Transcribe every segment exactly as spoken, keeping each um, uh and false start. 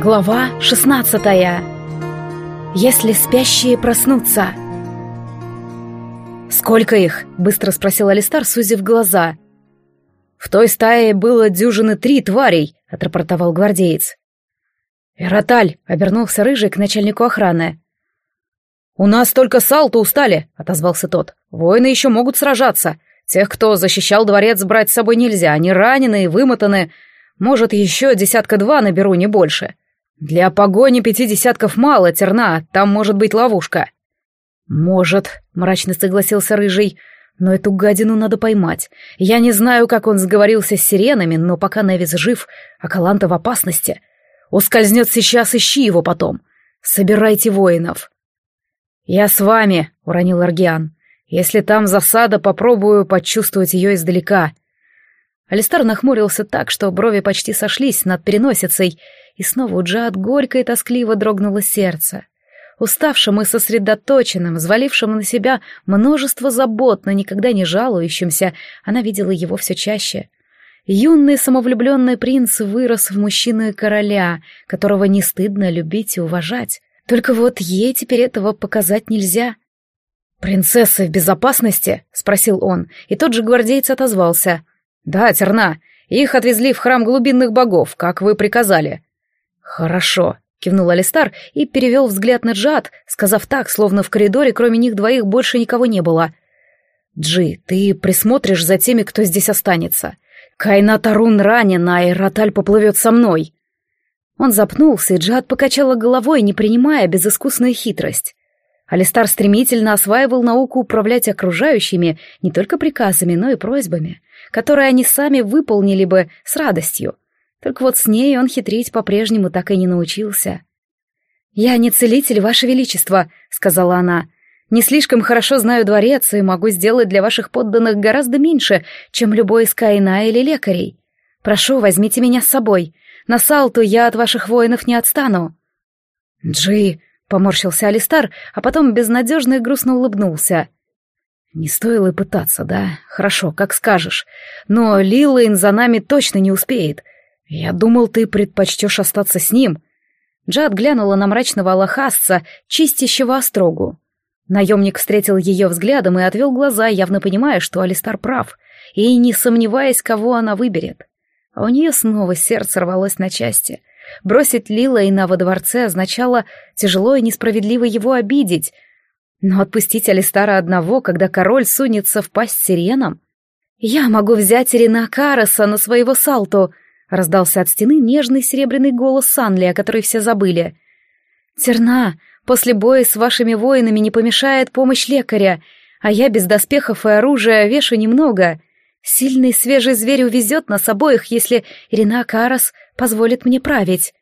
Глава шестнадцатая. Если спящие проснутся. «Сколько их?» — быстро спросил Алистар, сузив глаза. «В той стае было дюжины три тварей», — отрапортовал гвардеец. «Эраталь», — обернулся Рыжий к начальнику охраны. «У нас только Салту устали», — отозвался тот. «Воины еще могут сражаться. Тех, кто защищал дворец, брать с собой нельзя. Они ранены и вымотаны. Может, еще десятка-два наберу, не больше. Для погони пяти десятков мало, Терна, там может быть ловушка». «Может», — мрачно согласился Рыжий, — «но эту гадину надо поймать. Я не знаю, как он сговорился с сиренами, но пока Невис жив, а Каланта в опасности. Ускользнет сейчас, ищи его потом. Собирайте воинов». «Я с вами», — уронил Аргиан. «Если там засада, попробую почувствовать ее издалека». Алистар нахмурился так, что брови почти сошлись над переносицей, и снова у Джаад горько и тоскливо дрогнуло сердце. Уставшим и сосредоточенным, взвалившим на себя множество забот, но никогда не жалующимся, она видела его все чаще. Юный самовлюбленный принц вырос в мужчину и короля, которого не стыдно любить и уважать. Только вот ей теперь этого показать нельзя. «Принцесса в безопасности?» — спросил он, и тот же гвардеец отозвался. «Да, Терна, их отвезли в храм глубинных богов, как вы приказали». «Хорошо», — кивнул Алистар и перевел взгляд на Джаад, сказав так, словно в коридоре кроме них двоих больше никого не было. «Джи, ты присмотришь за теми, кто здесь останется. Кайна Тарун ранен, а Эраталь поплывет со мной». Он запнулся, и Джаад покачала головой, не принимая безыскусную хитрость. Алистар стремительно осваивал науку управлять окружающими не только приказами, но и просьбами, которые они сами выполнили бы с радостью. Только вот с ней он хитрить по-прежнему так и не научился. «Я не целитель, Ваше Величество», — сказала она. «Не слишком хорошо знаю дворец и могу сделать для ваших подданных гораздо меньше, чем любой из Каина или лекарей. Прошу, возьмите меня с собой. На Салту я от ваших воинов не отстану». «Джи», — поморщился Алистар, а потом безнадежно и грустно улыбнулся. «Не стоило и пытаться, да? Хорошо, как скажешь. Но Лилейн за нами точно не успеет. Я думал, ты предпочтешь остаться с ним». Джаад глянула на мрачного алахасца, чистящего острогу. Наемник встретил ее взглядом и отвел глаза, явно понимая, что Алистар прав, и не сомневаясь, кого она выберет. А у нее снова сердце рвалось на части. Бросить Лилейна во дворце означало тяжело и несправедливо его обидеть. Но отпустить Алистара одного, когда король сунется в пасть сиренам? «Я могу взять Ирина Караса на своего Салту», — раздался от стены нежный серебряный голос Санли, о которой все забыли. «Терна, после боя с вашими воинами не помешает помощь лекаря, а я без доспехов и оружия вешу немного. Сильный свежий зверь увезет нас обоих, если Ирина Карас позволит мне править».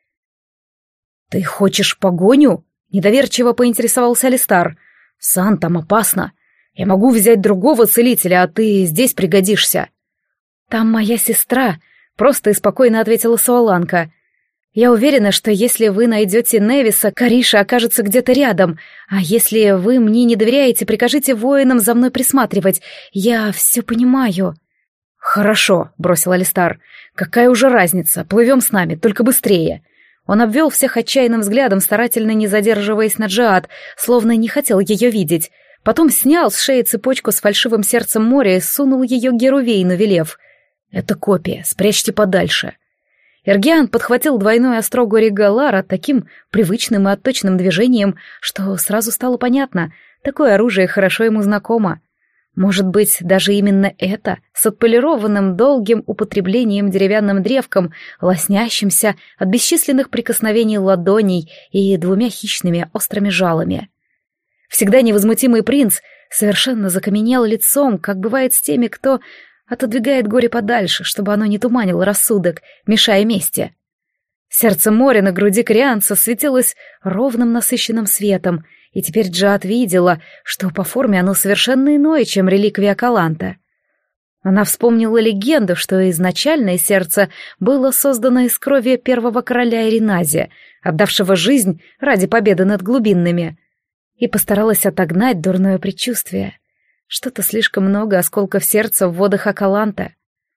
«Ты хочешь погоню?» — недоверчиво поинтересовался Алистар. «Сан, там опасно. Я могу взять другого целителя, а ты здесь пригодишься». «Там моя сестра», — просто и спокойно ответила Суаланка. «Я уверена, что если вы найдете Невиса, Кариша окажется где-то рядом, а если вы мне не доверяете, прикажите воинам за мной присматривать. Я все понимаю». «Хорошо», — бросил Алистар. «Какая уже разница? Плывем с нами, только быстрее». Он обвел всех отчаянным взглядом, старательно не задерживаясь на Джаад, словно не хотел ее видеть. Потом снял с шеи цепочку с фальшивым сердцем моря и сунул ее Герувейну, велев: «Это копия, спрячьте подальше». Эргиан подхватил двойную острогу Регалара таким привычным и отточенным движением, что сразу стало понятно, такое оружие хорошо ему знакомо. Может быть, даже именно это, с отполированным долгим употреблением деревянным древком, лоснящимся от бесчисленных прикосновений ладоней и двумя хищными острыми жалами. Всегда невозмутимый принц совершенно закаменел лицом, как бывает с теми, кто отодвигает горе подальше, чтобы оно не туманило рассудок, мешая мести. Сердце моря на груди корианца светилось ровным насыщенным светом, и теперь Джаад видела, что по форме оно совершенно иное, чем реликвия Каланта. Она вспомнила легенду, что изначальное сердце было создано из крови первого короля Ириназия, отдавшего жизнь ради победы над глубинными, и постаралась отогнать дурное предчувствие. Что-то слишком много осколков сердца в водах Акаланта.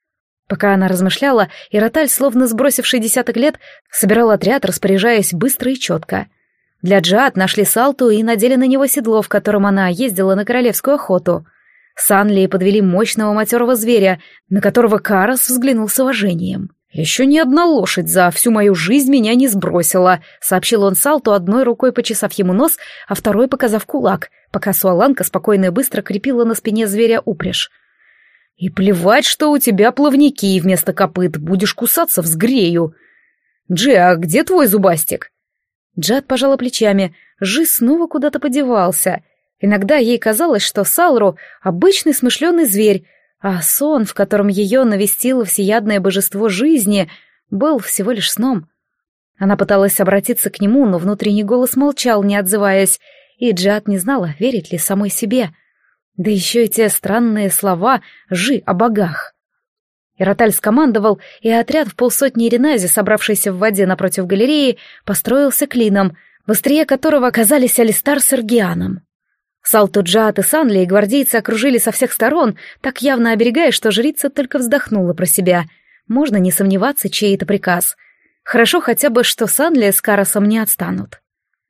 Пока она размышляла, Ироталь, словно сбросивший десяток лет, собирал отряд, распоряжаясь быстро и четко. Для Джиад нашли Салту и надели на него седло, в котором она ездила на королевскую охоту. С Анлией подвели мощного матерого зверя, на которого Карас взглянул с уважением. «Еще ни одна лошадь за всю мою жизнь меня не сбросила», — сообщил он Салту, одной рукой почесав ему нос, а второй показав кулак, пока Суаланка спокойно и быстро крепила на спине зверя упряжь. «И плевать, что у тебя плавники вместо копыт, будешь кусаться, взгрею. Джи, а где твой зубастик?» Джиад пожала плечами, Жи снова куда-то подевался. Иногда ей казалось, что Салру — обычный смышленый зверь, а сон, в котором ее навестило всеядное божество жизни, был всего лишь сном. Она пыталась обратиться к нему, но внутренний голос молчал, не отзываясь, и Джиад не знала, верить ли самой себе. Да еще и те странные слова «жи» о богах. Ироталь скомандовал, и отряд в полсотни Ренази, собравшийся в воде напротив галереи, построился клином, в острие которого оказались Алистар с Эргианом. Салту, Джиад и Санли и гвардейцы окружили со всех сторон, так явно оберегая, что жрица только вздохнула про себя. Можно не сомневаться, чей это приказ. Хорошо хотя бы, что Санли с Карасом не отстанут.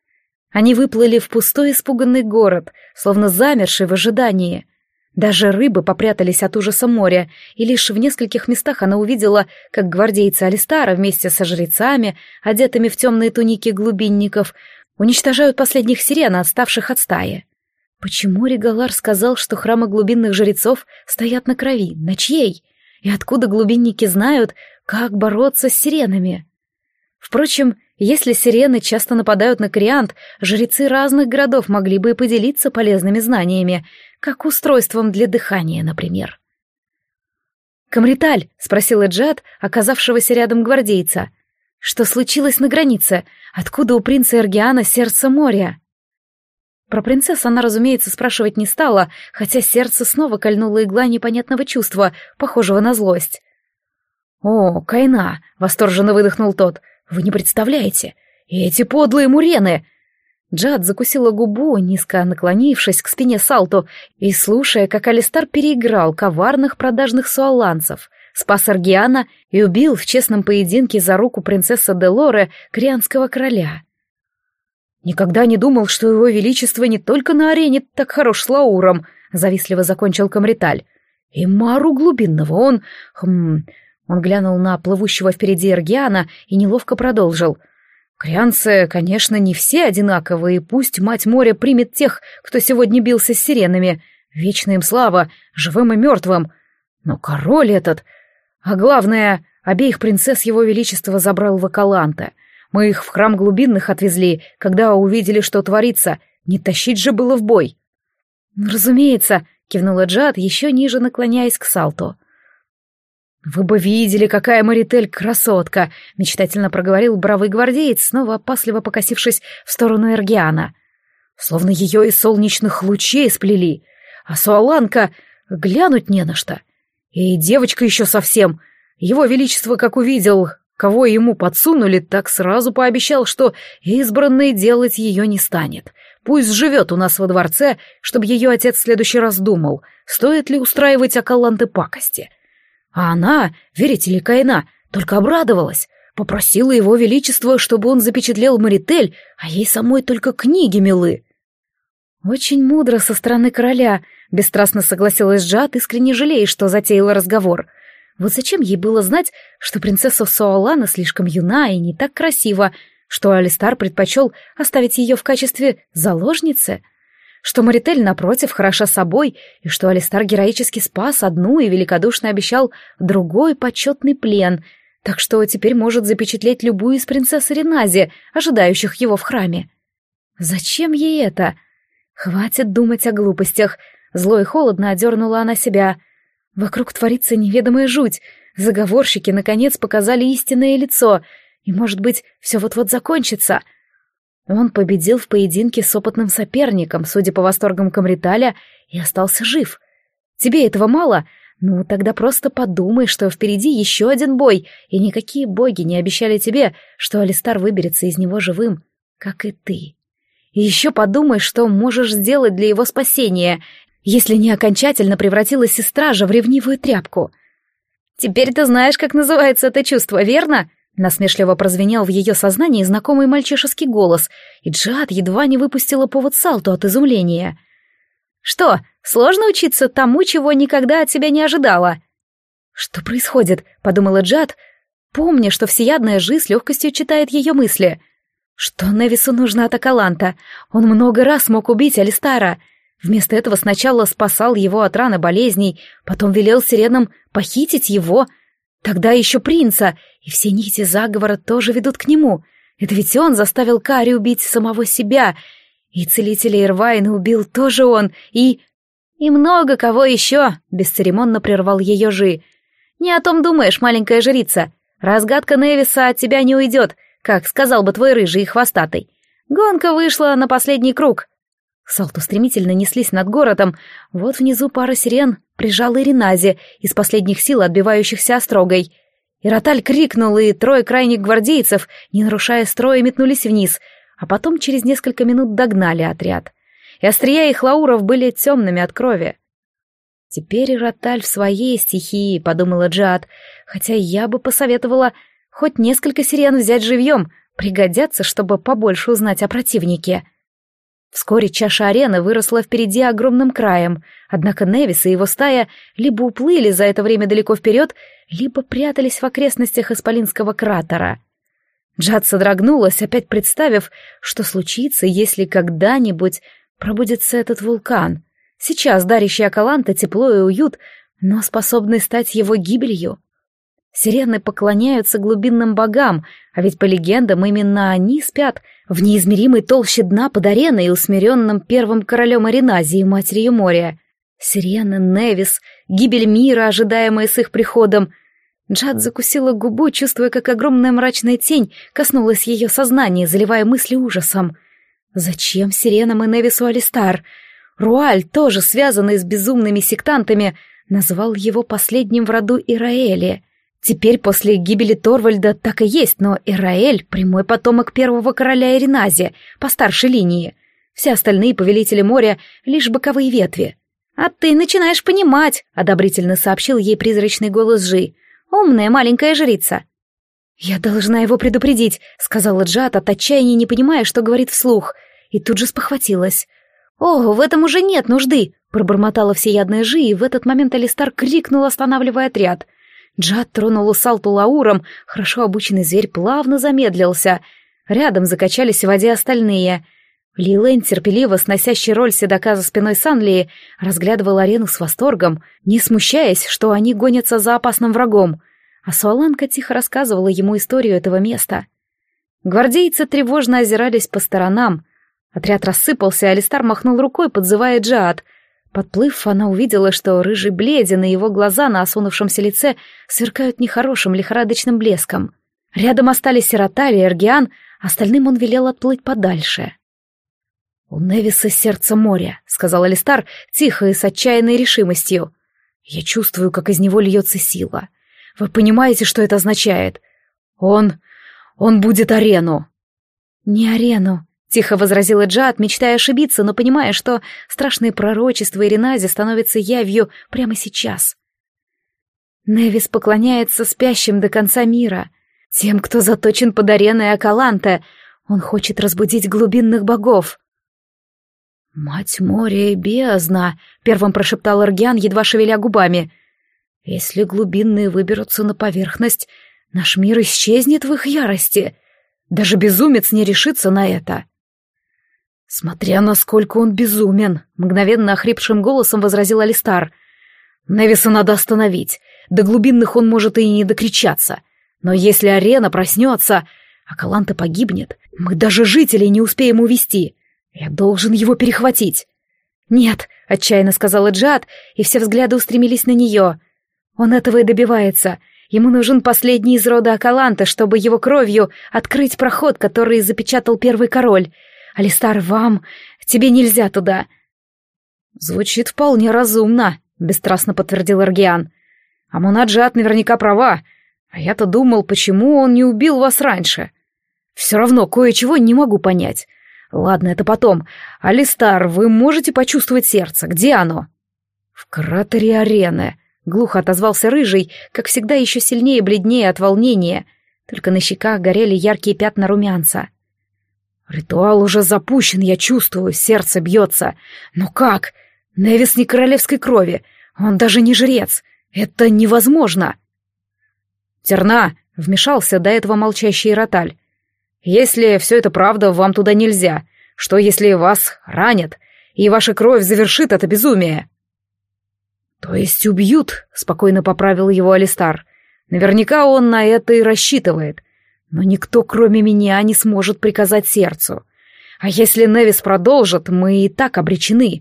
Они выплыли в пустой испуганный город, словно замерший в ожидании. Даже рыбы попрятались от ужаса моря, и лишь в нескольких местах она увидела, как гвардейцы Алистара вместе со жрецами, одетыми в темные туники глубинников, уничтожают последних сирен, отставших от стаи. Почему Регалар сказал, что храмы глубинных жрецов стоят на крови? На чьей? И откуда глубинники знают, как бороться с сиренами? Впрочем, если сирены часто нападают на Кориант, жрецы разных городов могли бы и поделиться полезными знаниями, как устройством для дыхания, например. «Камриталь», — спросила Джиад, оказавшегося рядом гвардейца, — «что случилось на границе? Откуда у принца Эргиана сердце моря?» Про принцессу она, разумеется, спрашивать не стала, хотя сердце снова кольнула игла непонятного чувства, похожего на злость. «О, Кайна!» — восторженно выдохнул тот. «Вы не представляете! Эти подлые мурены!» Джиад закусила губу, низко наклонившись к спине Салту и слушая, как Алистар переиграл коварных продажных суаланцев, спас Эргиана и убил в честном поединке за руку принцессы Делоре корианского короля. «Никогда не думал, что его величество не только на арене так хорош с Лауром», — завистливо закончил Камриталь. «И Мару глубинного он... Хм...» Он глянул на плывущего впереди Эргиана и неловко продолжил. «Корианцы, конечно, не все одинаковые, и пусть мать моря примет тех, кто сегодня бился с сиренами. Вечная им слава, живым и мертвым. Но король этот... А главное, обеих принцесс его величества забрал в Акаланте. Мы их в храм глубинных отвезли, когда увидели, что творится. Не тащить же было в бой». «Разумеется», — кивнула Джиад, еще ниже наклоняясь к Салту. «Вы бы видели, какая Маритель красотка!» — мечтательно проговорил бравый гвардеец, снова опасливо покосившись в сторону Эргиана. «Словно ее из солнечных лучей сплели, а Суаланка глянуть не на что. И девочка еще совсем. Его величество, как увидел, кого ему подсунули, так сразу пообещал, что избранной делать ее не станет. Пусть живет у нас во дворце, чтобы ее отец в следующий раз думал, стоит ли устраивать Акаланты пакости». А она, верите ли, Кайна, только обрадовалась, попросила его величество, чтобы он запечатлел Маритель, а ей самой только книги милы. «Очень мудро со стороны короля», — бесстрастно согласилась Джиад, искренне жалея, что затеяла разговор. Вот зачем ей было знать, что принцесса Суалана слишком юна и не так красива, что Алистар предпочел оставить ее в качестве заложницы, что Маритель, напротив, хороша собой, и что Алистар героически спас одну и великодушно обещал другой почетный плен, так что теперь может запечатлеть любую из принцесс Ренази, ожидающих его в храме. Зачем ей это? Хватит думать о глупостях. Зло и холодно одернула она себя. Вокруг творится неведомая жуть. Заговорщики, наконец, показали истинное лицо, и, может быть, все вот-вот закончится. Он победил в поединке с опытным соперником, судя по восторгам Камриталя, и остался жив. Тебе этого мало? Ну, тогда просто подумай, что впереди еще один бой, и никакие боги не обещали тебе, что Алистар выберется из него живым, как и ты. И еще подумай, что можешь сделать для его спасения, если не окончательно превратилась сестра же в ревнивую тряпку. «Теперь ты знаешь, как называется это чувство, верно?» Насмешливо прозвенел в ее сознании знакомый мальчишеский голос, и Джиад едва не выпустила повод салту от изумления. «Что, сложно учиться тому, чего никогда от тебя не ожидала?» «Что происходит?» — подумала Джиад, помня, что всеядная Жи с легкостью читает ее мысли. Что Невису нужно от Акаланта? Он много раз мог убить Алистара. Вместо этого сначала спасал его от раны болезней, потом велел сиренам похитить его, тогда еще принца, и все нити заговора тоже ведут к нему. Это ведь он заставил Кари убить самого себя, и целителя Ирвайна убил тоже он, и... «И много кого еще», — бесцеремонно прервал ее Жи. «Не о том думаешь, маленькая жрица. Разгадка Невиса от тебя не уйдет, как сказал бы твой рыжий и хвостатый. Гонка вышла на последний круг». Салту стремительно неслись над городом. Вот внизу пара сирен прижала Иринази, из последних сил отбивающихся острогой. Ироталь крикнул, и трое крайних гвардейцев, не нарушая строя, метнулись вниз, а потом через несколько минут догнали отряд. И острия их лауров были темными от крови. «Теперь Ироталь в своей стихии», — подумала Джиад, хотя я бы посоветовала хоть несколько сирен взять живьем, пригодятся, чтобы побольше узнать о противнике. Вскоре чаша арены выросла впереди огромным краем, однако Невис и его стая либо уплыли за это время далеко вперед, либо прятались в окрестностях Исполинского кратера. Джиад содрогнулась, опять представив, что случится, если когда-нибудь пробудется этот вулкан, сейчас дарящий Акаланта тепло и уют, но способный стать его гибелью. Сирены поклоняются глубинным богам, а ведь по легендам именно они спят в неизмеримой толще дна под ареной и усмиренным первым королем Ириназии, матерью моря. Сирены, Невис, гибель мира, ожидаемая с их приходом. Джиад закусила губу, чувствуя, как огромная мрачная тень коснулась ее сознания, заливая мысли ужасом. Зачем сиренам и Невису Алистар? Руаль, тоже связанный с безумными сектантами, назвал его последним в роду Ираэли. Теперь после гибели Торвальда так и есть, но Ираэль — прямой потомок первого короля Иринази, по старшей линии. Все остальные повелители моря — лишь боковые ветви. «А ты начинаешь понимать», — одобрительно сообщил ей призрачный голос Жи. «Умная маленькая жрица». «Я должна его предупредить», — сказала Джиад, от отчаяния не понимая, что говорит вслух, и тут же спохватилась. «О, в этом уже нет нужды», — пробормотала всеядная Жи, и в этот момент Алистар крикнул, останавливая отряд. Джиад тронула Салту лауром, хорошо обученный зверь плавно замедлился. Рядом закачались в воде остальные. Лилэн, терпеливо сносящий роль седока за спиной Санлии, разглядывал арену с восторгом, не смущаясь, что они гонятся за опасным врагом, а Суаланка тихо рассказывала ему историю этого места. Гвардейцы тревожно озирались по сторонам. Отряд рассыпался, и Алистар махнул рукой, подзывая Джиад. Подплыв, она увидела, что рыжий бледен, и его глаза на осунувшемся лице сверкают нехорошим лихорадочным блеском. Рядом остались Ироталь и Эргиан, остальным он велел отплыть подальше. «У Невиса сердце моря», — сказал Алистар тихо и с отчаянной решимостью. «Я чувствую, как из него льется сила. Вы понимаете, что это означает? Он... он будет арену». «Не арену», — тихо возразила Джиад, мечтая ошибиться, но понимая, что страшные пророчества Иринази становятся явью прямо сейчас. Невис поклоняется спящим до конца мира, тем, кто заточен под ареной Акаланта. Он хочет разбудить глубинных богов. «Мать моря и бездна», — первым прошептал Эргиан, едва шевеля губами. «Если глубинные выберутся на поверхность, наш мир исчезнет в их ярости. Даже безумец не решится на это». «Смотря насколько он безумен», — мгновенно охрипшим голосом возразил Алистар. «Невиса надо остановить. До глубинных он может и не докричаться. Но если арена проснется, Акаланта погибнет, мы даже жителей не успеем увести. Я должен его перехватить». «Нет», — отчаянно сказала Джиад, и все взгляды устремились на нее. «Он этого и добивается. Ему нужен последний из рода Акаланта, чтобы его кровью открыть проход, который запечатал первый король. Алистар, вам... тебе нельзя туда». «Звучит вполне разумно», — бесстрастно подтвердил Эргиан. «Амуна Джиад наверняка права. А я-то думал, почему он не убил вас раньше. Все равно кое-чего не могу понять. Ладно, это потом. Алистар, вы можете почувствовать сердце? Где оно?» «В кратере арены», — глухо отозвался Рыжий, как всегда еще сильнее бледнее от волнения, только на щеках горели яркие пятна румянца. «Ритуал уже запущен, я чувствую, сердце бьется. Но как? Невис не королевской крови, он даже не жрец. Это невозможно!» «Терна!» — вмешался до этого молчащий Роталь. «Если все это правда, вам туда нельзя. Что, если вас ранят, и ваша кровь завершит это безумие?» «То есть убьют?» — спокойно поправил его Алистар. «Наверняка он на это и рассчитывает. Но никто, кроме меня, не сможет приказать сердцу. А если Невис продолжит, мы и так обречены».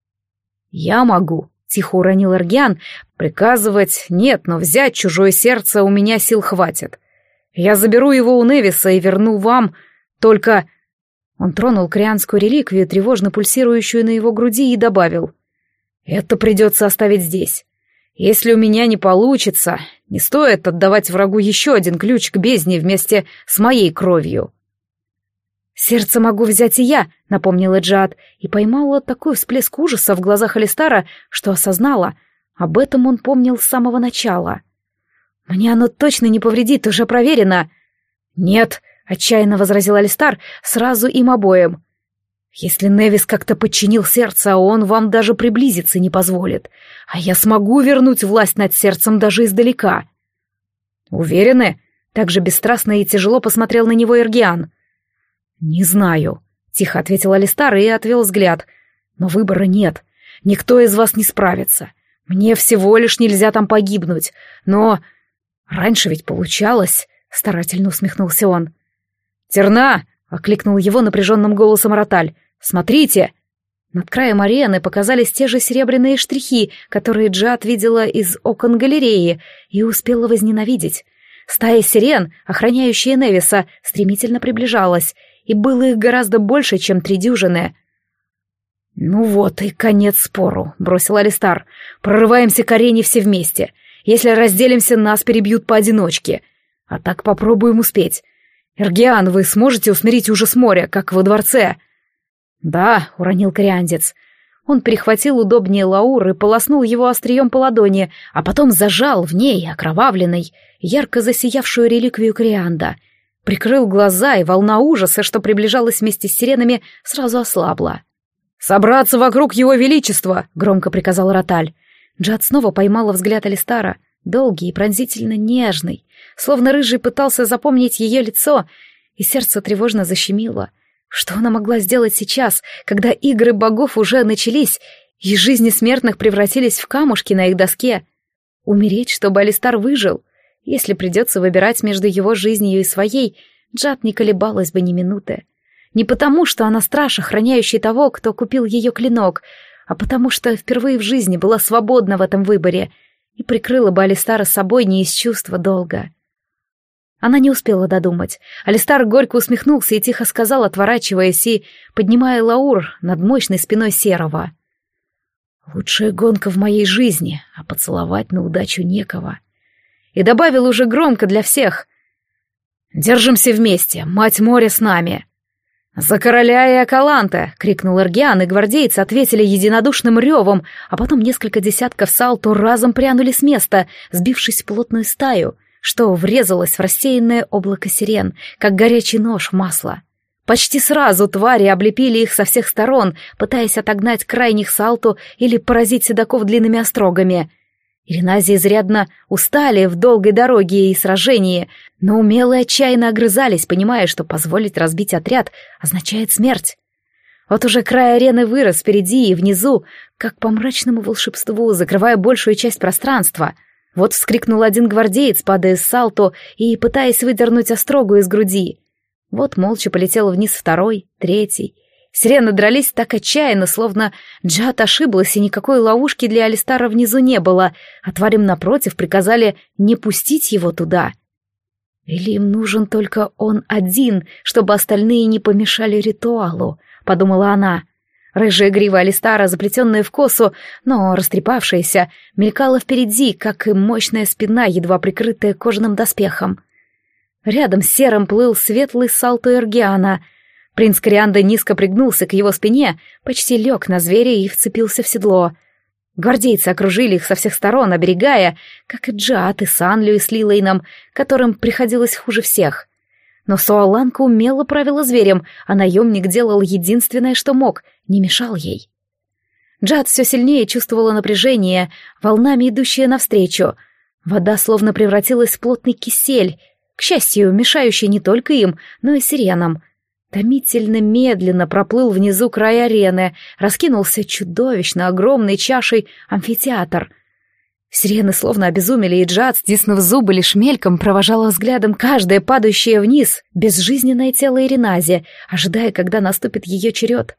«Я могу», — тихо уронил Эргиан. «Приказывать нет, но взять чужое сердце у меня сил хватит. Я заберу его у Невиса и верну вам, только...» Он тронул крианскую реликвию, тревожно пульсирующую на его груди, и добавил: «Это придется оставить здесь. Если у меня не получится, не стоит отдавать врагу еще один ключ к бездне вместе с моей кровью». «Сердце могу взять и я», — напомнила Джиад, и поймала такой всплеск ужаса в глазах Алистара, что осознала. Об этом он помнил с самого начала. «Мне оно точно не повредит, уже проверено». «Нет», — отчаянно возразил Алистар сразу им обоим. «Если Невис как-то подчинил сердце, он вам даже приблизиться не позволит, а я смогу вернуть власть над сердцем даже издалека». «Уверены?» — также бесстрастно и тяжело посмотрел на него Эргиан. «Не знаю», — тихо ответил Алистар и отвел взгляд. «Но выбора нет. Никто из вас не справится. Мне всего лишь нельзя там погибнуть. Но раньше ведь получалось», — старательно усмехнулся он. «Терна!» — окликнул его напряженным голосом Роталь. «Смотрите!» Над краем арены показались те же серебряные штрихи, которые Джиад видела из окон галереи и успела возненавидеть. Стая сирен, охраняющая Невиса, стремительно приближалась, и было их гораздо больше, чем три дюжины. «Ну вот и конец спору», — бросил Алистар. «Прорываемся к арене все вместе. Если разделимся, нас перебьют поодиночке. А так попробуем успеть. Эргиан, вы сможете усмирить ужас моря, как во дворце?» «Да», — уронил кориандец. Он перехватил удобнее лаур и полоснул его острием по ладони, а потом зажал в ней, окровавленной, ярко засиявшую реликвию корианда. Прикрыл глаза, и волна ужаса, что приближалась вместе с сиренами, сразу ослабла. «Собраться вокруг его величества!» — громко приказал Роталь. Джиад снова поймала взгляд Алистара, долгий и пронзительно нежный, словно Рыжий пытался запомнить ее лицо, и сердце тревожно защемило. Что она могла сделать сейчас, когда игры богов уже начались, и жизни смертных превратились в камушки на их доске? Умереть, чтобы Алистар выжил? Если придется выбирать между его жизнью и своей, Джиад не колебалась бы ни минуты. Не потому, что она страж, охраняющий того, кто купил ее клинок, а потому что впервые в жизни была свободна в этом выборе и прикрыла бы Алистара собой не из чувства долга. Она не успела додумать. Алистар горько усмехнулся и тихо сказал, отворачиваясь и поднимая лаур над мощной спиной Серого: «Лучшая гонка в моей жизни, а поцеловать на удачу некого». И добавил уже громко для всех: «Держимся вместе, мать моря с нами!» «За короля и Акаланта!» — крикнул Эргиан, и гвардейцы ответили единодушным ревом, а потом несколько десятков салту разом прянули с места, сбившись в плотную стаю, что врезалось в рассеянное облако сирен, как горячий нож в масло. Почти сразу твари облепили их со всех сторон, пытаясь отогнать крайних салту или поразить седаков длинными острогами. Иренази изрядно устали в долгой дороге и сражении, но умело и отчаянно огрызались, понимая, что позволить разбить отряд означает смерть. Вот уже край арены вырос впереди и внизу, как по мрачному волшебству, закрывая большую часть пространства. Вот вскрикнул один гвардеец, падая с салту и пытаясь выдернуть острогу из груди. Вот молча полетел вниз второй, третий. Сирены дрались так отчаянно, словно Джиад ошиблась, и никакой ловушки для Алистара внизу не было, а тварям напротив приказали не пустить его туда. «Или им нужен только он один, чтобы остальные не помешали ритуалу», — подумала она. Рыжая грива Алистара, заплетенная в косу, но растрепавшаяся, мелькала впереди, как и мощная спина, едва прикрытая кожаным доспехом. Рядом с Серым плыл светлый салто Эргиана. Принц Корианда низко пригнулся к его спине, почти лег на зверя и вцепился в седло. Гвардейцы окружили их со всех сторон, оберегая, как и Джиад, и Санлию с Лилейном, которым приходилось хуже всех. Но Суаланка умело правила зверем, а наемник делал единственное, что мог, не мешал ей. Джиад все сильнее чувствовала напряжение, волнами идущее навстречу. Вода словно превратилась в плотный кисель, к счастью, мешающий не только им, но и сиренам. Томительно медленно проплыл внизу край арены, раскинулся чудовищно огромной чашей амфитеатр. Сирены словно обезумели, и Джиад, стиснув зубы, лишь мельком провожала взглядом каждое падающее вниз безжизненное тело Иренази, ожидая, когда наступит ее черед.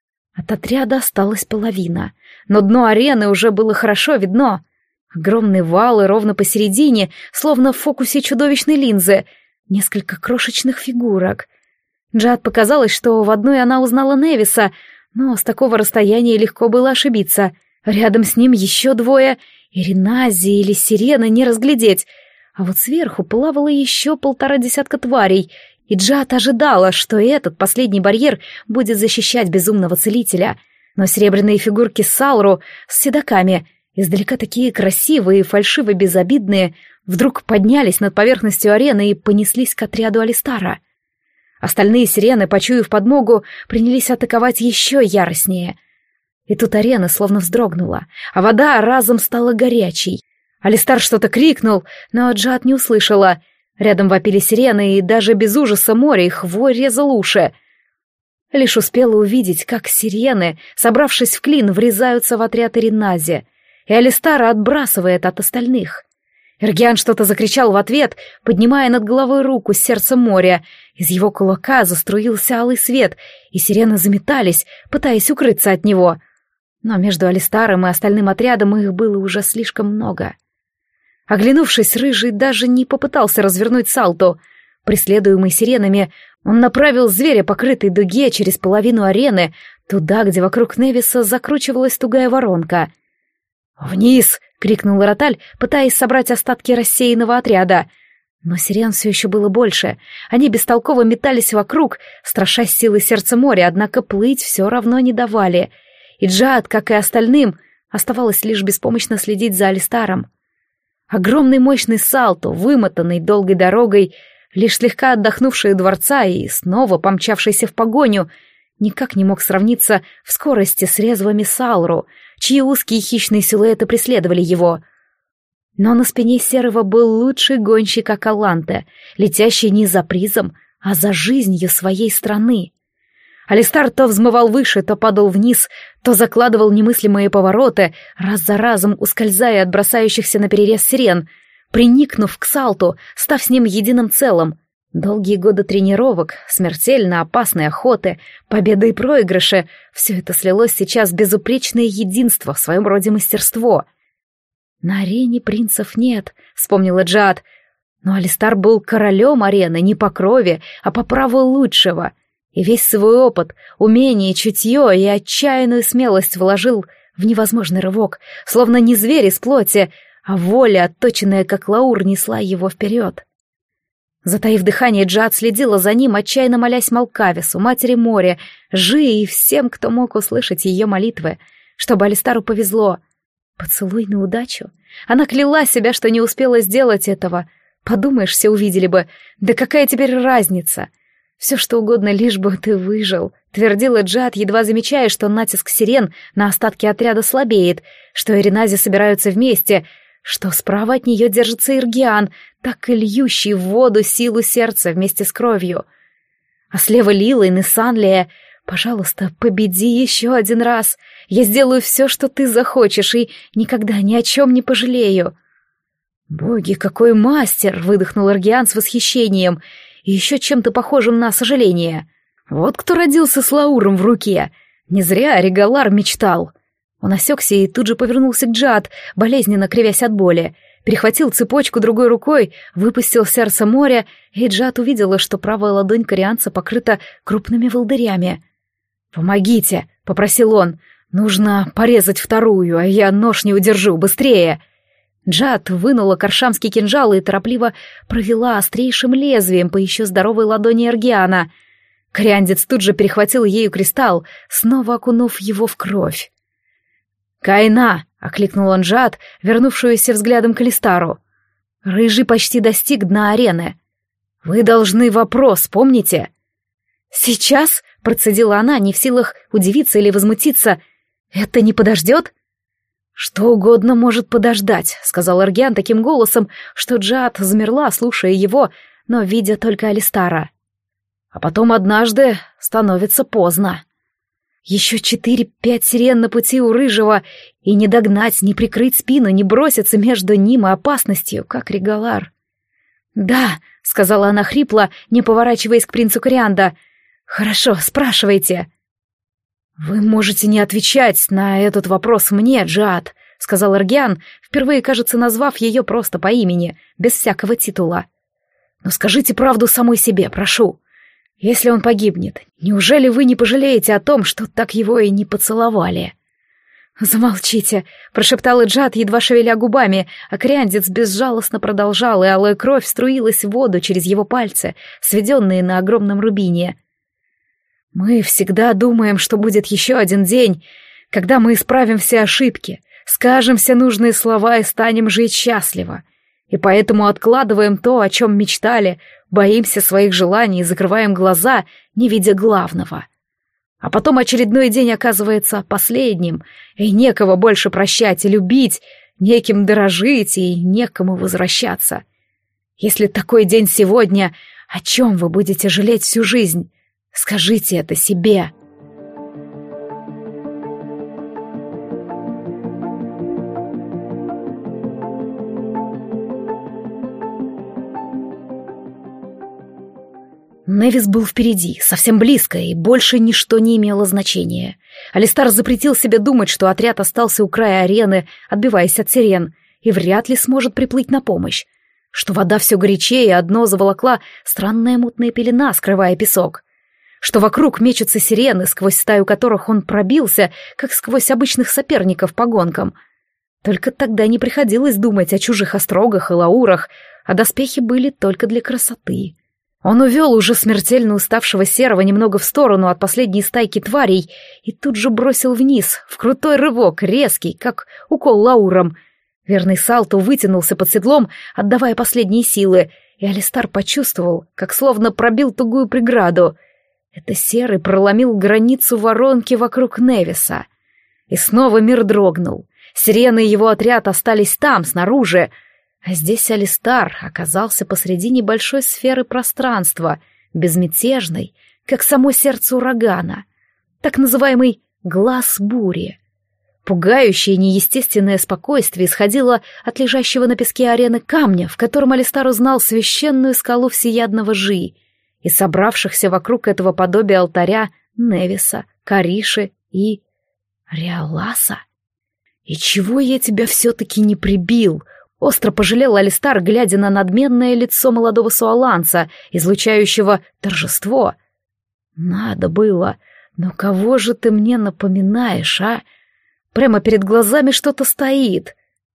От отряда осталась половина, но дно арены уже было хорошо видно. Огромные валы ровно посередине, словно в фокусе чудовищной линзы, несколько крошечных фигурок. Джиад показалось, что в одной она узнала Невиса, но с такого расстояния легко было ошибиться. Рядом с ним еще двое, Иренази или Сирена не разглядеть, а вот сверху плавало еще полтора десятка тварей, и Джиад ожидала, что этот последний барьер будет защищать безумного целителя. Но серебряные фигурки Салру с седаками, издалека такие красивые и фальшиво безобидные, вдруг поднялись над поверхностью арены и понеслись к отряду Алистара. Остальные сирены, почуяв подмогу, принялись атаковать еще яростнее. И тут арена словно вздрогнула, а вода разом стала горячей. Алистар что-то крикнул, но Джиад не услышала. Рядом вопили сирены, и даже без ужаса моря их вой резал уши. Лишь успела увидеть, как сирены, собравшись в клин, врезаются в отряд Иренази, и Алистара отбрасывает от остальных. Эргиан что-то закричал в ответ, поднимая над головой руку с сердца моря. Из его кулака заструился алый свет, и сирены заметались, пытаясь укрыться от него. Но между Алистаром и остальным отрядом их было уже слишком много. Оглянувшись, Рыжий даже не попытался развернуть сальто. Преследуемый сиренами, он направил зверя по крытой дуге через половину арены, туда, где вокруг Невиса закручивалась тугая воронка. «Вниз!» — крикнул Роталь, пытаясь собрать остатки рассеянного отряда. Но сирен все еще было больше. Они бестолково метались вокруг, страшась силы сердца моря, однако плыть все равно не давали. И Джиад, как и остальным, оставалось лишь беспомощно следить за Алистаром. Огромный мощный сальто, вымотанный долгой дорогой, лишь слегка отдохнувший у дворца и снова помчавшийся в погоню, никак не мог сравниться в скорости с резвыми Салру, чьи узкие хищные силуэты преследовали его. Но на спине Серого был лучший гонщик Акаланте, летящий не за призом, а за жизнью своей страны. Алистар то взмывал выше, то падал вниз, то закладывал немыслимые повороты, раз за разом ускользая от бросающихся наперерез сирен, приникнув к сальту, став с ним единым целым. Долгие годы тренировок, смертельно опасной охоты, победы и проигрыши — все это слилось сейчас в безупречное единство, в своем роде мастерство. «На арене принцев нет», — вспомнила Джиад, но Алистар был королем арены не по крови, а по праву лучшего, и весь свой опыт, умение, чутье и отчаянную смелость вложил в невозможный рывок, словно не зверь из плоти, а воля, отточенная как лаур, несла его вперед. Затаив дыхание, Джиад следила за ним, отчаянно молясь Малкавису, матери моря, Жи и всем, кто мог услышать ее молитвы, чтобы Алистару повезло. Поцелуй на удачу. Она кляла себя, что не успела сделать этого. Подумаешь, все увидели бы. Да какая теперь разница? Все что угодно, лишь бы ты выжил, твердила Джиад, едва замечая, что натиск сирен на остатки отряда слабеет, что Иренази собираются вместе, что справа от нее держится Эргиан, так и льющий в воду силу сердца вместе с кровью. А слева Лилейн и Санлия. Пожалуйста, победи еще один раз. Я сделаю все, что ты захочешь, и никогда ни о чем не пожалею. «Боги, какой мастер!» — выдохнул Эргиан с восхищением и еще чем-то похожим на сожаление. «Вот кто родился с лауром в руке! Не зря Регалар мечтал!» Он осекся и тут же повернулся к Джиад, болезненно кривясь от боли, перехватил цепочку другой рукой, выпустил сердце моря, и Джиад увидела, что правая ладонь корианца покрыта крупными волдырями. «Помогите!» — попросил он. «Нужно порезать вторую, а я нож не удержу, быстрее!» Джиад вынула каршамский кинжал и торопливо провела острейшим лезвием по еще здоровой ладони Эргиана. Кориандец тут же перехватил ею кристалл, снова окунув его в кровь. «Кайна!» — окликнул он Джиад, вернувшуюся взглядом к Алистару. Рыжий почти достиг дна арены. «Вы должны вопрос, помните?» «Сейчас?» — процедила она, не в силах удивиться или возмутиться. «Это не подождет?» «Что угодно может подождать», — сказал Эргиан таким голосом, что Джиад замерла, слушая его, но видя только Алистара. «А потом однажды становится поздно. Еще четыре-пять сирен на пути у Рыжего, и не догнать, не прикрыть спину, не броситься между ним и опасностью, как Регалар». «Да», — сказала она хрипло, не поворачиваясь к принцу Корианда. «Хорошо, спрашивайте». «Вы можете не отвечать на этот вопрос мне, Джиад», — сказал Эргиан, впервые, кажется, назвав ее просто по имени, без всякого титула. «Но скажите правду самой себе, прошу. Если он погибнет, неужели вы не пожалеете о том, что так его и не поцеловали?» «Замолчите», — прошептал Джиад, едва шевеля губами, а кориандец безжалостно продолжал, и алая кровь струилась в воду через его пальцы, сведенные на огромном рубине. «Мы всегда думаем, что будет еще один день, когда мы исправим все ошибки, скажем все нужные слова и станем жить счастливо. И поэтому откладываем то, о чем мечтали, боимся своих желаний и закрываем глаза, не видя главного. А потом очередной день оказывается последним, и некого больше прощать и любить, неким дорожить и некому возвращаться. Если такой день сегодня, о чем вы будете жалеть всю жизнь? Скажите это себе». Невис был впереди, совсем близко, и больше ничто не имело значения. Алистар запретил себе думать, что отряд остался у края арены, отбиваясь от сирен, и вряд ли сможет приплыть на помощь. Что вода все горячее, а дно заволокла странная мутная пелена, скрывая песок. Что вокруг мечутся сирены, сквозь стаю которых он пробился, как сквозь обычных соперников по гонкам. Только тогда не приходилось думать о чужих острогах и лаурах, а доспехи были только для красоты. Он увел уже смертельно уставшего серого немного в сторону от последней стайки тварей и тут же бросил вниз, в крутой рывок, резкий, как укол лауром. Верный Салту вытянулся под седлом, отдавая последние силы, и Алистар почувствовал, как словно пробил тугую преграду. Это серый проломил границу воронки вокруг Невиса. И снова мир дрогнул. Сирены и его отряд остались там, снаружи, а здесь Алистар оказался посреди небольшой сферы пространства, безмятежной, как само сердце урагана, так называемый «глаз бури». Пугающее неестественное спокойствие исходило от лежащего на песке арены камня, в котором Алистар узнал священную скалу всеядного Жи, и собравшихся вокруг этого подобия алтаря Невиса, Кариши и Риаласа. «И чего я тебя все-таки не прибил?» — остро пожалел Алистар, глядя на надменное лицо молодого суаланца, излучающего торжество. «Надо было. Но кого же ты мне напоминаешь, а? Прямо перед глазами что-то стоит».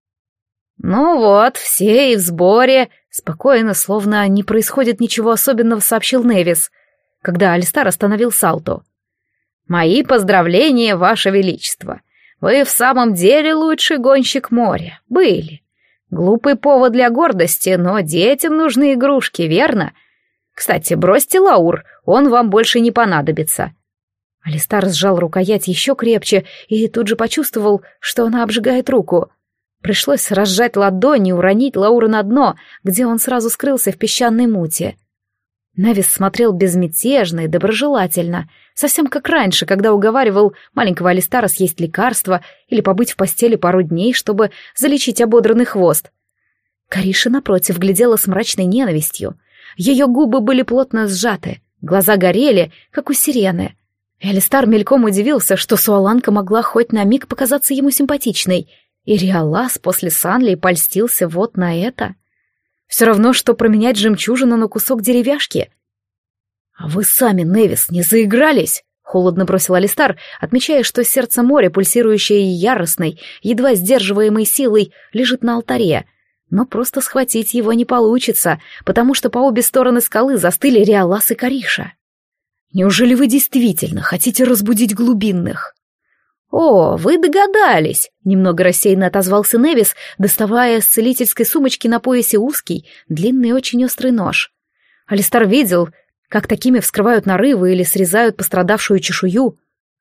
«Ну вот, все и в сборе», — спокойно, словно не происходит ничего особенного, сообщил Невис, когда Алистар остановил Салту. «Мои поздравления, Ваше Величество. Вы в самом деле лучший гонщик моря. Были. Глупый повод для гордости, но детям нужны игрушки, верно? Кстати, бросьте лаур, он вам больше не понадобится». Алистар сжал рукоять еще крепче и тут же почувствовал, что она обжигает руку. Пришлось разжать ладонь и уронить лауру на дно, где он сразу скрылся в песчаной муте. Невис смотрел безмятежно и доброжелательно, совсем как раньше, когда уговаривал маленького Алистара съесть лекарство или побыть в постели пару дней, чтобы залечить ободранный хвост. Кариша, напротив, глядела с мрачной ненавистью. Ее губы были плотно сжаты, глаза горели, как у сирены. И Алистар мельком удивился, что суаланка могла хоть на миг показаться ему симпатичной, и Риалас после Санли польстился вот на это. Все равно, что променять жемчужину на кусок деревяшки. «А вы сами, Невис, не заигрались?» — холодно бросил Алистар, отмечая, что сердце моря, пульсирующее и яростной, едва сдерживаемой силой, лежит на алтаре. Но просто схватить его не получится, потому что по обе стороны скалы застыли Риалас и Кариша. «Неужели вы действительно хотите разбудить глубинных?» «О, вы догадались!» — немного рассеянно отозвался Невис, доставая с целительской сумочки на поясе узкий, длинный и очень острый нож. Алистар видел, как такими вскрывают нарывы или срезают пострадавшую чешую.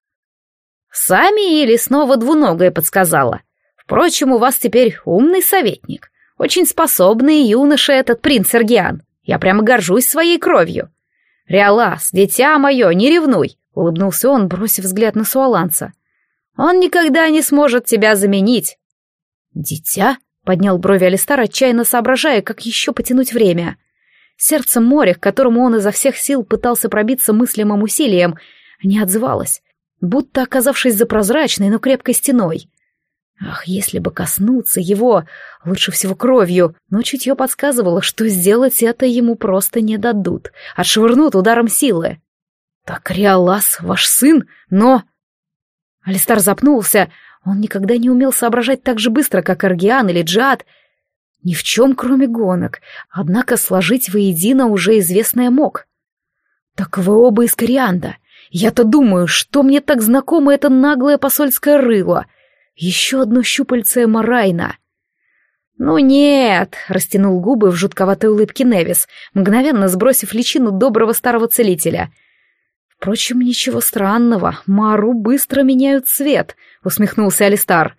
«Сами или снова двуногая подсказала? Впрочем, у вас теперь умный советник. Очень способный юноша этот принц Эргиан. Я прямо горжусь своей кровью. Риолас, дитя мое, не ревнуй!» — улыбнулся он, бросив взгляд на суаланца. «Он никогда не сможет тебя заменить». «Дитя?» — поднял брови Алистар, отчаянно соображая, как еще потянуть время. Сердце моря, к которому он изо всех сил пытался пробиться мыслимым усилием, не отзывалось, будто оказавшись за прозрачной, но крепкой стеной. Ах, если бы коснуться его, лучше всего кровью, но чутье подсказывало, что сделать это ему просто не дадут, отшвырнут ударом силы. «Так Риолас, ваш сын, но...» Алистар запнулся, он никогда не умел соображать так же быстро, как Эргиан или Джиад, ни в чем, кроме гонок, однако сложить воедино уже известное мог. «Так вы оба из Корианда. Я-то думаю, что мне так знакомо это наглое посольское рыло. Еще одно щупальце Марайна». «Ну нет», — растянул губы в жутковатой улыбке Невис, мгновенно сбросив личину доброго старого целителя. «Впрочем, ничего странного, Мару быстро меняют цвет», — усмехнулся Алистар.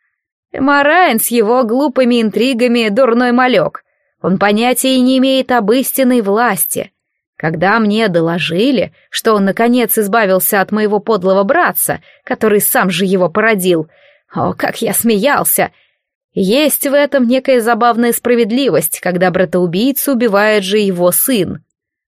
«Марайн с его глупыми интригами дурной малек. Он понятия не имеет об истинной власти. Когда мне доложили, что он, наконец, избавился от моего подлого братца, который сам же его породил, о, как я смеялся! Есть в этом некая забавная справедливость, когда братоубийцу убивает же его сын».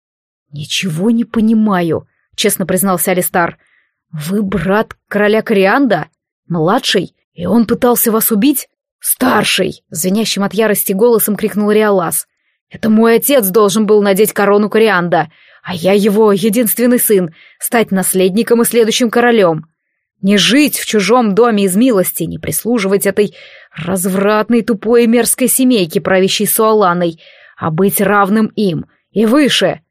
«Ничего не понимаю», — честно признался Алистар. «Вы брат короля Корианда? Младший? И он пытался вас убить?» «Старший!» — звенящим от ярости голосом крикнул Риолас. «Это мой отец должен был надеть корону Корианда, а я его единственный сын, стать наследником и следующим королем. Не жить в чужом доме из милости, не прислуживать этой развратной, тупой и мерзкой семейке, правящей Суаланой, а быть равным им и выше».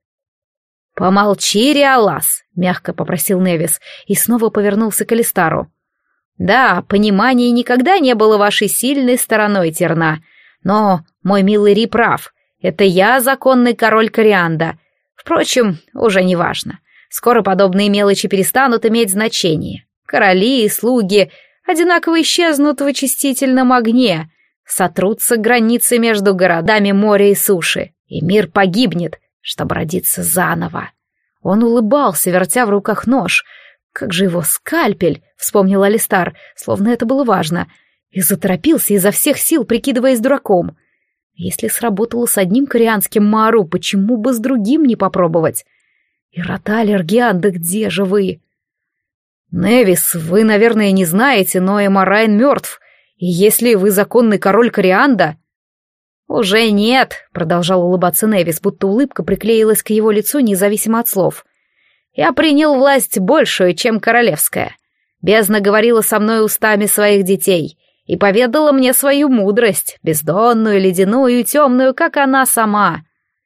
«Помолчи, Риолас», — мягко попросил Невис и снова повернулся к Алистару. «Да, понимание никогда не было вашей сильной стороной, Терна, но мой милый Ри прав, это я законный король Корианда. Впрочем, уже не важно, скоро подобные мелочи перестанут иметь значение. Короли и слуги одинаково исчезнут в очистительном огне, сотрутся границы между городами моря и суши, и мир погибнет, чтобы родиться заново». Он улыбался, вертя в руках нож. «Как же его скальпель!» — вспомнил Алистар, словно это было важно, и заторопился изо всех сил, прикидываясь дураком. Если сработало с одним корианским Мару, почему бы с другим не попробовать? «Ироталь, Эргиан, да где же вы?» «Невис, вы, наверное, не знаете, но Эмарайн мертв, и если вы законный король Корианда...» «Уже нет», — продолжал улыбаться Невис, будто улыбка приклеилась к его лицу независимо от слов. «Я принял власть большую, чем королевская. Бездна говорила со мной устами своих детей и поведала мне свою мудрость, бездонную, ледяную и темную, как она сама».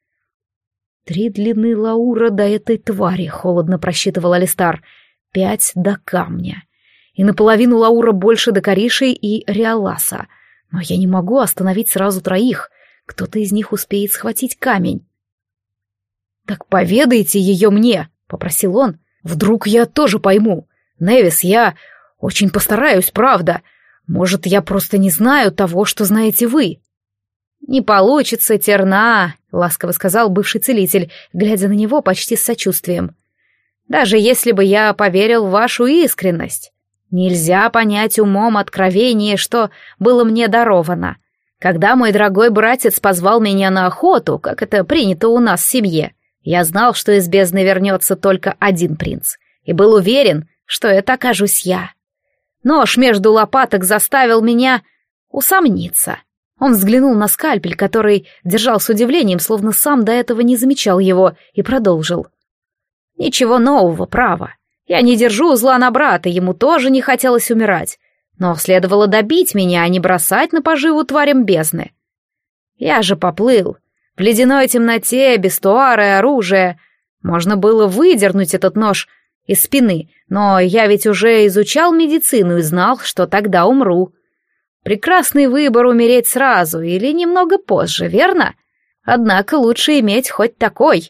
«Три длины Лаура до этой твари», — холодно просчитывал Алистар, — «пять до камня. И наполовину Лаура больше до Кариши и Риоласа. Но я не могу остановить сразу троих. Кто-то из них успеет схватить камень». «Так поведайте ее мне», — попросил он. «Вдруг я тоже пойму. Невис, я очень постараюсь, правда. Может, я просто не знаю того, что знаете вы». «Не получится, Терна», — ласково сказал бывший целитель, глядя на него почти с сочувствием. «Даже если бы я поверил в вашу искренность, нельзя понять умом откровение, что было мне даровано. Когда мой дорогой братец позвал меня на охоту, как это принято у нас в семье, я знал, что из бездны вернется только один принц, и был уверен, что это окажусь я. Нож между лопаток заставил меня усомниться». Он взглянул на скальпель, который держал с удивлением, словно сам до этого не замечал его, и продолжил. «Ничего нового, право. Я не держу зла на брата, ему тоже не хотелось умирать. Но следовало добить меня, а не бросать на поживу тварям бездны. Я же поплыл. В ледяной темноте, без туара и оружия. Можно было выдернуть этот нож из спины, но я ведь уже изучал медицину и знал, что тогда умру. Прекрасный выбор умереть сразу или немного позже, верно? Однако лучше иметь хоть такой.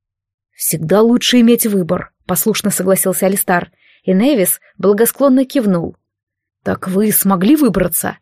Всегда лучше иметь выбор, послушно согласился Алистар, и Невис благосклонно кивнул. Так вы смогли выбраться?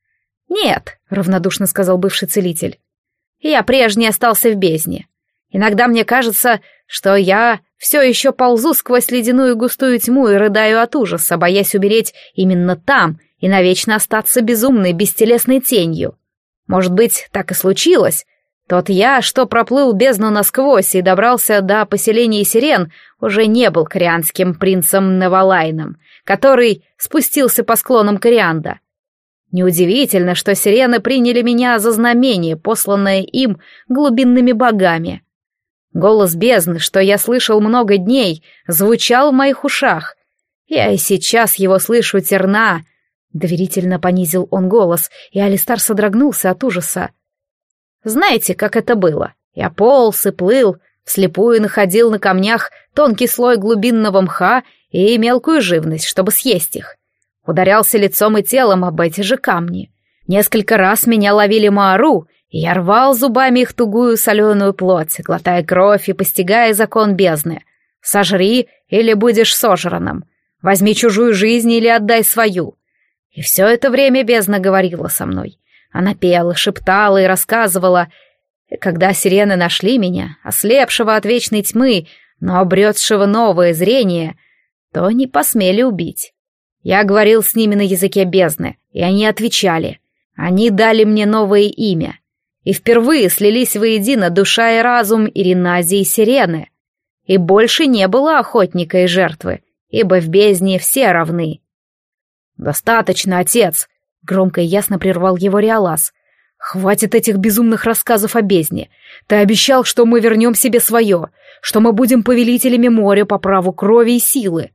Нет, равнодушно сказал бывший целитель. Я прежний остался в бездне. Иногда мне кажется, что я все еще ползу сквозь ледяную густую тьму и рыдаю от ужаса, боясь умереть именно там и навечно остаться безумной, бестелесной тенью. Может быть, так и случилось. Тот я, что проплыл бездну насквозь и добрался до поселения сирен, уже не был корианским принцем Невалайном, который спустился по склонам Корианда. Неудивительно, что сирены приняли меня за знамение, посланное им глубинными богами. Голос бездны, что я слышал много дней, звучал в моих ушах. Я и сейчас его слышу терна. Доверительно понизил он голос, и Алистар содрогнулся от ужаса. Знаете, как это было? Я полз и плыл, вслепую находил на камнях тонкий слой глубинного мха и мелкую живность, чтобы съесть их. Ударялся лицом и телом об эти же камни. Несколько раз меня ловили маару, и я рвал зубами их тугую соленую плоть, глотая кровь и постигая закон бездны. Сожри или будешь сожранным. Возьми чужую жизнь или отдай свою. И все это время бездна говорила со мной. Она пела, шептала и рассказывала. И когда сирены нашли меня, ослепшего от вечной тьмы, но обретшего новое зрение, то не посмели убить. Я говорил с ними на языке бездны, и они отвечали. Они дали мне новое имя. И впервые слились воедино душа и разум Ириназии и Сирены. И больше не было охотника и жертвы, ибо в бездне все равны. «Достаточно, отец!» — громко и ясно прервал его Риалас. «Хватит этих безумных рассказов о бездне. Ты обещал, что мы вернем себе свое, что мы будем повелителями моря по праву крови и силы».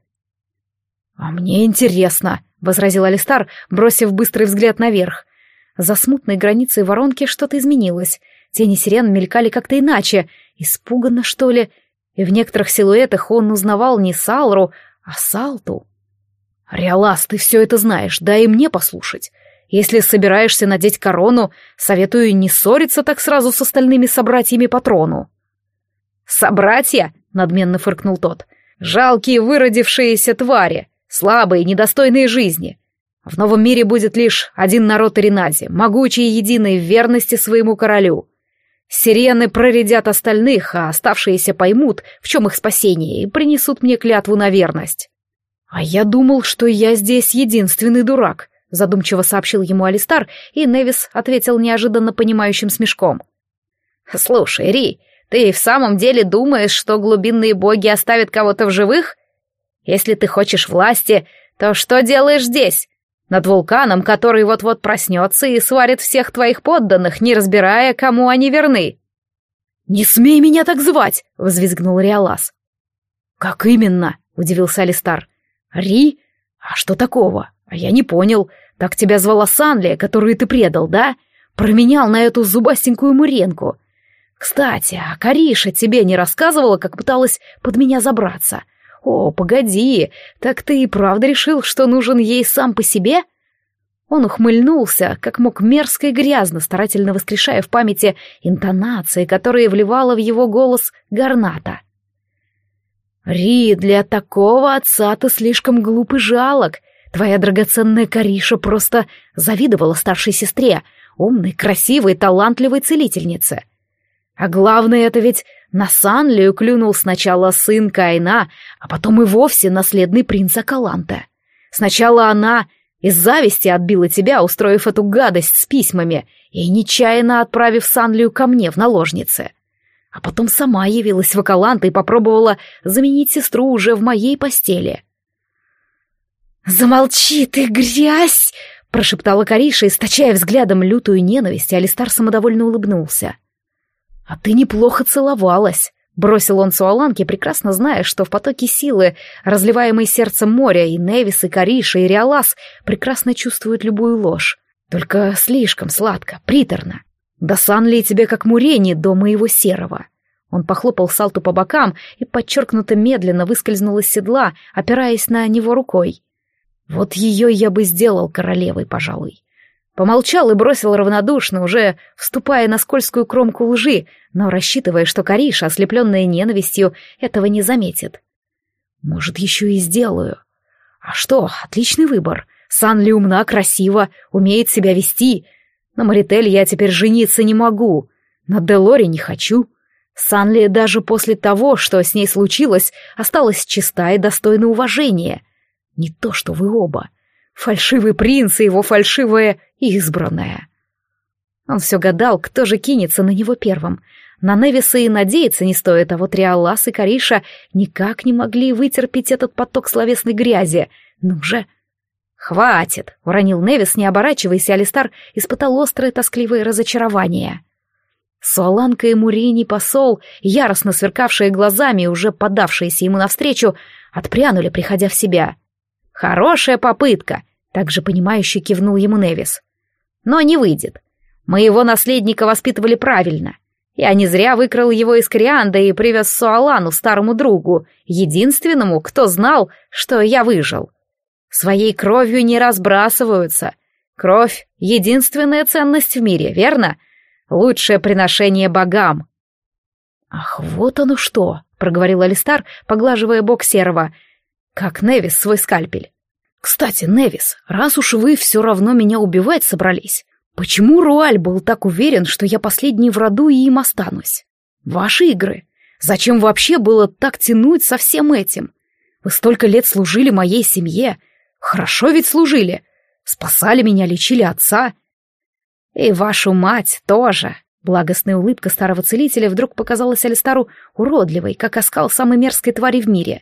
«А мне интересно», — возразил Алистар, бросив быстрый взгляд наверх. За смутной границей воронки что-то изменилось. Тени сирен мелькали как-то иначе, испуганно, что ли, и в некоторых силуэтах он узнавал не Салру, а Салту. «Риалас, ты все это знаешь, дай и мне послушать. Если собираешься надеть корону, советую не ссориться так сразу с остальными собратьями по трону». «Собратья?» — надменно фыркнул тот. «Жалкие выродившиеся твари, слабые, недостойные жизни. В новом мире будет лишь один народ Иринази, могучий и единый в верности своему королю. Сирены проредят остальных, а оставшиеся поймут, в чем их спасение, и принесут мне клятву на верность». «А я думал, что я здесь единственный дурак», — задумчиво сообщил ему Алистар, и Невис ответил неожиданно понимающим смешком. «Слушай, Ри, ты в самом деле думаешь, что глубинные боги оставят кого-то в живых? Если ты хочешь власти, то что делаешь здесь? Над вулканом, который вот-вот проснется и сварит всех твоих подданных, не разбирая, кому они верны». «Не смей меня так звать!» — взвизгнул Риалас. «Как именно?» — удивился Алистар. «Ри? А что такого? А я не понял. Так тебя звала Санлия, которую ты предал, да? Променял на эту зубастенькую муренку. Кстати, а Кариша тебе не рассказывала, как пыталась под меня забраться? О, погоди, так ты и правда решил, что нужен ей сам по себе?» Он ухмыльнулся, как мог мерзко и грязно, старательно воскрешая в памяти интонации, которые вливала в его голос Гарната. «Ри, для такого отца ты слишком глуп и жалок. Твоя драгоценная Кариша просто завидовала старшей сестре, умной, красивой, талантливой целительнице. А главное, это ведь на Санлию клюнул сначала сын Каина, а потом и вовсе наследный принц Акаланте. Сначала она из зависти отбила тебя, устроив эту гадость с письмами и нечаянно отправив Санлию ко мне в наложницы. А потом сама явилась в Акаланте и попробовала заменить сестру уже в моей постели». «Замолчи ты, грязь!» — прошептала Кариша, источая взглядом лютую ненависть, и Алистар самодовольно улыбнулся. «А ты неплохо целовалась», — бросил он Суаланке, прекрасно зная, что в потоке силы, разливаемой сердцем моря, и Невис, и Кариша, и Риалас прекрасно чувствуют любую ложь. Только слишком сладко, приторно. Да Санли тебе как мурени до моего серого. Он похлопал Салту по бокам и подчеркнуто медленно выскользнул из седла, опираясь на него рукой. Вот ее я бы сделал королевой, пожалуй. Помолчал и бросил равнодушно, уже вступая на скользкую кромку лжи, но рассчитывая, что Кариша, ослепленная ненавистью, этого не заметит. Может, еще и сделаю. А что, отличный выбор. Санли умна, красива, умеет себя вести. На Маритель я теперь жениться не могу. На Делоре не хочу. Санли даже после того, что с ней случилось, осталась чиста и достойна уважения. Не то, что вы оба. Фальшивый принц и его фальшивая избранная. Он все гадал, кто же кинется на него первым. На Невиса и надеяться не стоит, а вот Риалас и Кариша никак не могли вытерпеть этот поток словесной грязи. Ну же... «Хватит!» — уронил Невис, не оборачиваясь, и Алистар испытал острое тоскливое разочарование. Суаланка и Мурини посол, яростно сверкавшие глазами и уже подавшиеся ему навстречу, отпрянули, приходя в себя. «Хорошая попытка!» — также понимающе кивнул ему Невис. «Но не выйдет. Моего наследника воспитывали правильно. Я не зря выкрал его из Корианда и привез Суалану, старому другу, единственному, кто знал, что я выжил. Своей кровью не разбрасываются. Кровь — единственная ценность в мире, верно? Лучшее приношение богам». «Ах, вот оно что!» — проговорил Алистар, поглаживая бок Серого, как Невис свой скальпель. «Кстати, Невис, раз уж вы все равно меня убивать собрались, почему Руаль был так уверен, что я последний в роду и им останусь? Ваши игры. Зачем вообще было так тянуть со всем этим? Вы столько лет служили моей семье. Хорошо ведь служили. Спасали меня, лечили отца. И вашу мать тоже». Благостная улыбка старого целителя вдруг показалась Алистару уродливой, как оскал самой мерзкой твари в мире.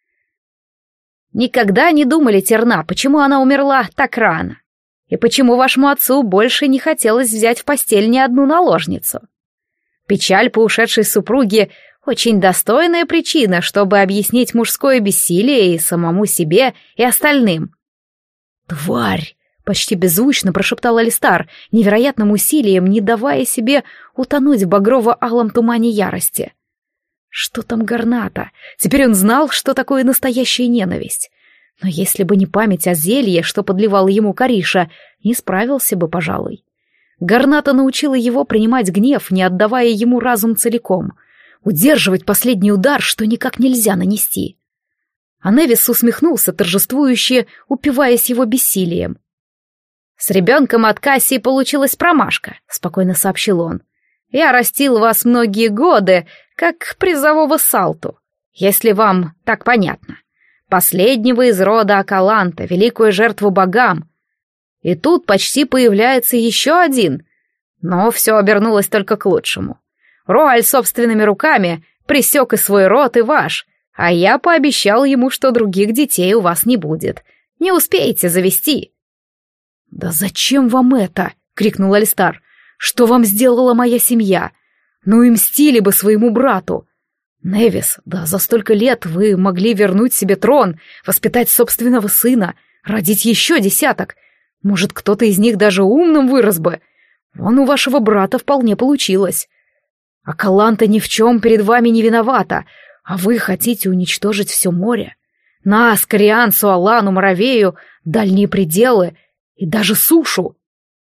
«Никогда не думали, Терна, почему она умерла так рано? И почему вашему отцу больше не хотелось взять в постель ни одну наложницу? Печаль по ушедшей супруге — очень достойная причина, чтобы объяснить мужское бессилие и самому себе, и остальным». «Тварь!» — почти беззвучно прошептал Алистар, невероятным усилием не давая себе утонуть в багрово-алом тумане ярости. Что там Гарната? Теперь он знал, что такое настоящая ненависть. Но если бы не память о зелье, что подливала ему Кариша, не справился бы, пожалуй. Гарната научила его принимать гнев, не отдавая ему разум целиком, удерживать последний удар, что никак нельзя нанести. А Невис усмехнулся, торжествующе, упиваясь его бессилием. «С ребенком от Кассии получилась промашка», — спокойно сообщил он. «Я растил вас многие годы, как призового Салту, если вам так понятно. Последнего из рода Акаланта, великую жертву богам. И тут почти появляется еще один. Но все обернулось только к лучшему. Руаль собственными руками пресек и свой род, и ваш, а я пообещал ему, что других детей у вас не будет. Не успеете завести». «Да зачем вам это?» — крикнул Алистар. «Что вам сделала моя семья? Ну и мстили бы своему брату. Невис, да за столько лет вы могли вернуть себе трон, воспитать собственного сына, родить еще десяток. Может, кто-то из них даже умным вырос бы. Вон у вашего брата вполне получилось. А Каланта ни в чем перед вами не виновата, а вы хотите уничтожить все море. Нас, Кориан, Суалану, Моровею, дальние пределы и даже сушу».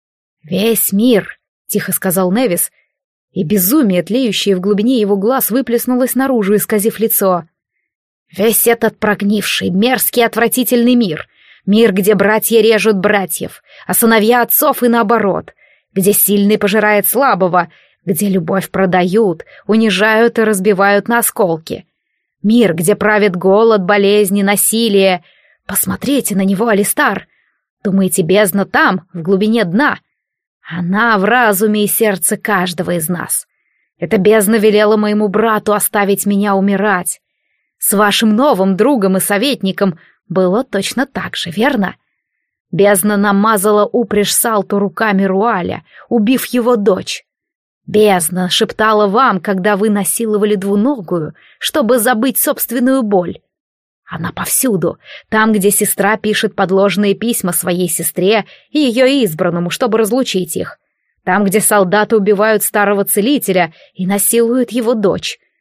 «Весь мир», — тихо сказал Невис, и безумие, тлеющее в глубине его глаз, выплеснулось наружу, исказив лицо. «Весь этот прогнивший, мерзкий, отвратительный мир, мир, где братья режут братьев, а сыновья отцов и наоборот, где сильный пожирает слабого, где любовь продают, унижают и разбивают на осколки. Мир, где правит голод, болезни, насилие. Посмотрите на него, Алистар. Думаете, бездна там, в глубине дна? Она в разуме и сердце каждого из нас. Эта бездна велела моему брату оставить меня умирать. С вашим новым другом и советником было точно так же, верно? Бездна намазала упряжь Салту руками Руаля, убив его дочь. Бездна шептала вам, когда вы насиловали двуногую, чтобы забыть собственную боль. Она повсюду, там, где сестра пишет подложные письма своей сестре и ее избранному, чтобы разлучить их. Там, где солдаты убивают старого целителя и насилуют его дочь.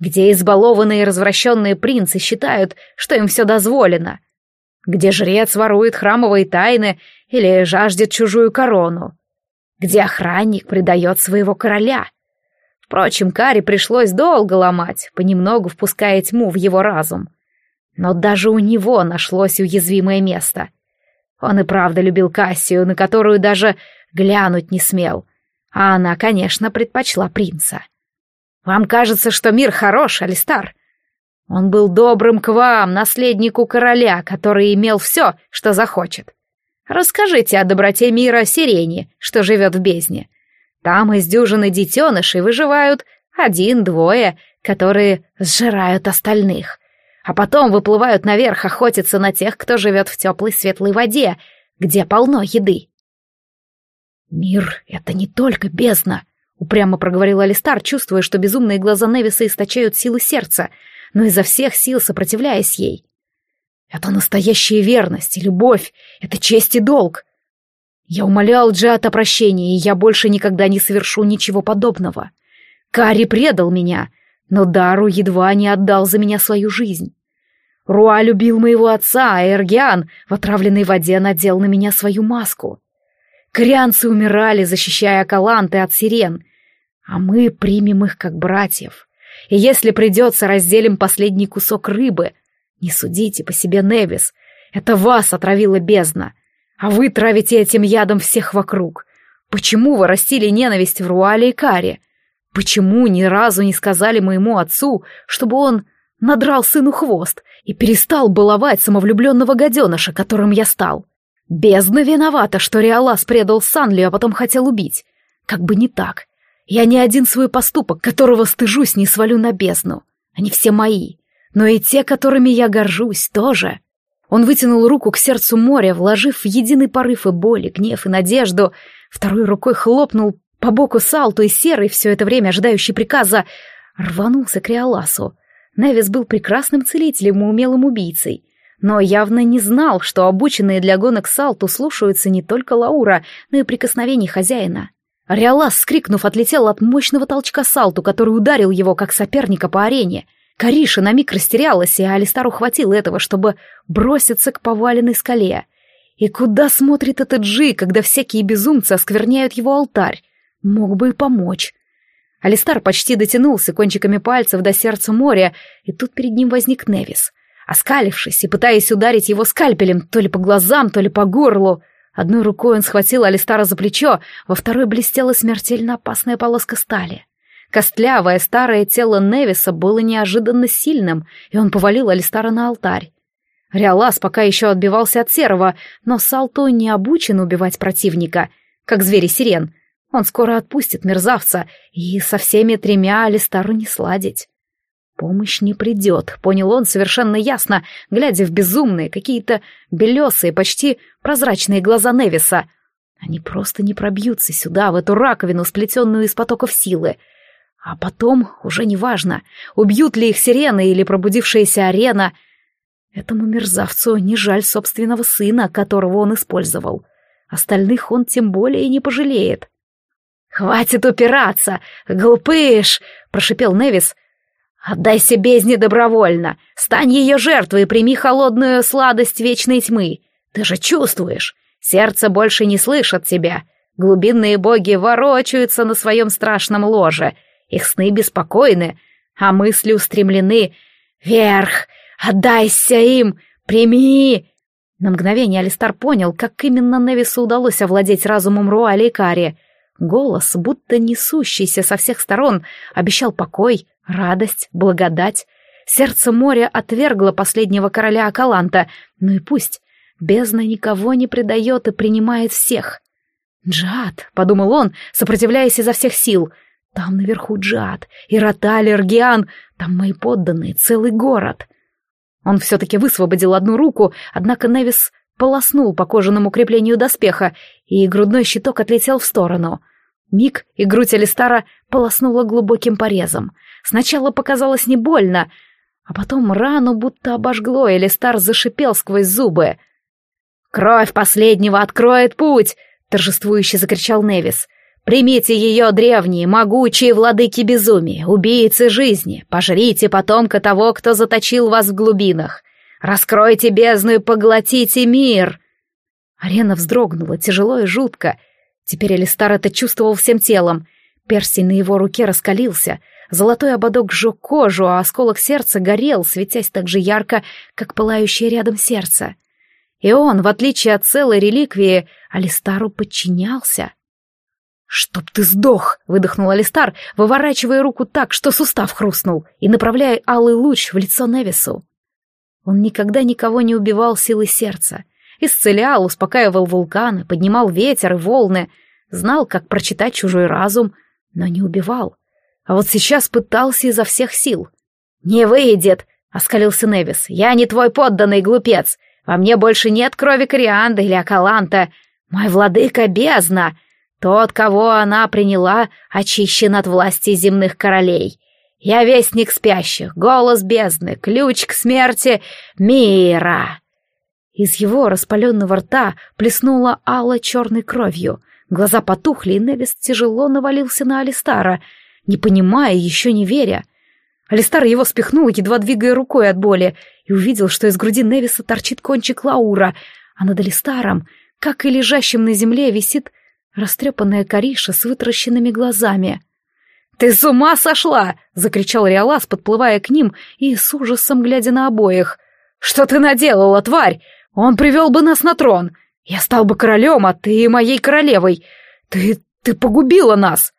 где избалованные и развращенные принцы считают, что им все дозволено, где жрец ворует храмовые тайны или жаждет чужую корону, где охранник предает своего короля. Впрочем, Кари пришлось долго ломать, понемногу впуская тьму в его разум. Но даже у него нашлось уязвимое место. Он и правда любил Кассию, на которую даже глянуть не смел, а она, конечно, предпочла принца. Вам кажется, что мир хорош, Алистар? Он был добрым к вам, наследнику короля, который имел все, что захочет. Расскажите о доброте мира Сирене, что живет в бездне. Там из дюжины детенышей выживают один-двое, которые сжирают остальных, а потом выплывают наверх охотиться на тех, кто живет в теплой светлой воде, где полно еды. «Мир — это не только бездна», — упрямо проговорил Алистар, чувствуя, что безумные глаза Невиса источают силы сердца, но изо всех сил сопротивляясь ей. «Это настоящая верность и любовь, это честь и долг. Я умолял Джиат о прощении, и я больше никогда не совершу ничего подобного. Кари предал меня, но Дару едва не отдал за меня свою жизнь. Руа любил моего отца, а Эргиан в отравленной воде надел на меня свою маску. Корианцы умирали, защищая Акаланты от сирен, а мы примем их как братьев. И если придется, разделим последний кусок рыбы. Не судите по себе, Невис, это вас отравила бездна, а вы травите этим ядом всех вокруг. Почему вы растили ненависть в Руале и Каре? Почему ни разу не сказали моему отцу, чтобы он надрал сыну хвост и перестал баловать самовлюбленного гаденыша, которым я стал? Бездна виновата, что Риалас предал Санлию, а потом хотел убить. Как бы не так. Я ни один свой поступок, которого стыжусь, не свалю на бездну. Они все мои. Но и те, которыми я горжусь, тоже. Он вытянул руку к сердцу моря, вложив в единый порыв и боль, и гнев, и надежду. Второй рукой хлопнул по боку Салту, и Серый, все это время ожидающий приказа, рванулся к Риаласу. Невис был прекрасным целителем и умелым убийцей, но явно не знал, что обученные для гонок Салту слушаются не только Лаура, но и прикосновений хозяина. Риалас, вскрикнув, отлетел от мощного толчка Салту, который ударил его как соперника по арене. Кариша на миг растерялась, и Алистару хватило этого, чтобы броситься к поваленной скале. И куда смотрит этот Джи, когда всякие безумцы оскверняют его алтарь? Мог бы и помочь. Алистар почти дотянулся кончиками пальцев до сердца моря, и тут перед ним возник Невис. Оскалившись и пытаясь ударить его скальпелем то ли по глазам, то ли по горлу. Одной рукой он схватил Алистара за плечо, во второй блестела смертельно опасная полоска стали. Костлявое старое тело Невиса было неожиданно сильным, и он повалил Алистара на алтарь. Риалас пока еще отбивался от Серого, но Салто не обучен убивать противника, как звери-сирен. Он скоро отпустит мерзавца, и со всеми тремя Алистару не сладить. Помощь не придет, понял он совершенно ясно, глядя в безумные, какие-то белесые, почти прозрачные глаза Невиса. Они просто не пробьются сюда, в эту раковину, сплетенную из потоков силы. А потом, уже неважно, убьют ли их сирены или пробудившаяся арена. Этому мерзавцу не жаль собственного сына, которого он использовал. Остальных он тем более не пожалеет. «Хватит упираться, глупыш!» — прошипел Невис. «Отдайся бездне добровольно, стань ее жертвой и прими холодную сладость вечной тьмы. Ты же чувствуешь, сердце больше не слышит тебя. Глубинные боги ворочаются на своем страшном ложе, их сны беспокойны, а мысли устремлены вверх. Отдайся им, прими!» На мгновение Алистар понял, как именно Невису удалось овладеть разумом Руали и Кари. Голос, будто несущийся со всех сторон, обещал покой, радость, благодать. Сердце моря отвергло последнего короля Акаланта, ну и пусть, бездна никого не предает и принимает всех. «Джиат», — подумал он, сопротивляясь изо всех сил, — «там наверху Джиат, Ироталь, Эргиан, там мои подданные, целый город». Он все-таки высвободил одну руку, однако Невис полоснул по кожаному креплению доспеха, и грудной щиток отлетел в сторону. Миг, и грудь Алистара полоснула глубоким порезом. Сначала показалось не больно, а потом рану будто обожгло, и Алистар зашипел сквозь зубы. «Кровь последнего откроет путь!» — торжествующе закричал Невис. Примите ее, древние, могучие владыки безумия, убийцы жизни, пожрите потомка того, кто заточил вас в глубинах. Раскройте бездну и поглотите мир!» Арена вздрогнула, тяжело и жутко. Теперь Алистар это чувствовал всем телом. Перстень на его руке раскалился, золотой ободок сжег кожу, а осколок сердца горел, светясь так же ярко, как пылающее рядом сердце. И он, в отличие от целой реликвии, Алистару подчинялся. «Чтоб ты сдох!» — выдохнул Алистар, выворачивая руку так, что сустав хрустнул, и направляя алый луч в лицо Невису. Он никогда никого не убивал силой сердца. Исцелял, успокаивал вулканы, поднимал ветер и волны, знал, как прочитать чужой разум, но не убивал. А вот сейчас пытался изо всех сил. «Не выйдет!» — оскалился Невис. «Я не твой подданный, глупец! Во мне больше нет крови Корианда или Акаланта. Мой владыка — бездна! Тот, кого она приняла, очищен от власти земных королей. Я вестник спящих, голос бездны, ключ к смерти мира!» Из его распаленного рта плеснула алла черной кровью. Глаза потухли, и Невис тяжело навалился на Алистара, не понимая, еще не веря. Алистар его спихнул, едва двигая рукой от боли, и увидел, что из груди Невиса торчит кончик Лаура, а над Алистаром, как и лежащим на земле, висит растрепанная Кариша с вытаращенными глазами. «Ты с ума сошла!» — закричал Риолас, подплывая к ним и с ужасом глядя на обоих. «Что ты наделала, тварь? Он привел бы нас на трон. Я стал бы королем, а ты моей королевой. Ты... ты погубила нас!»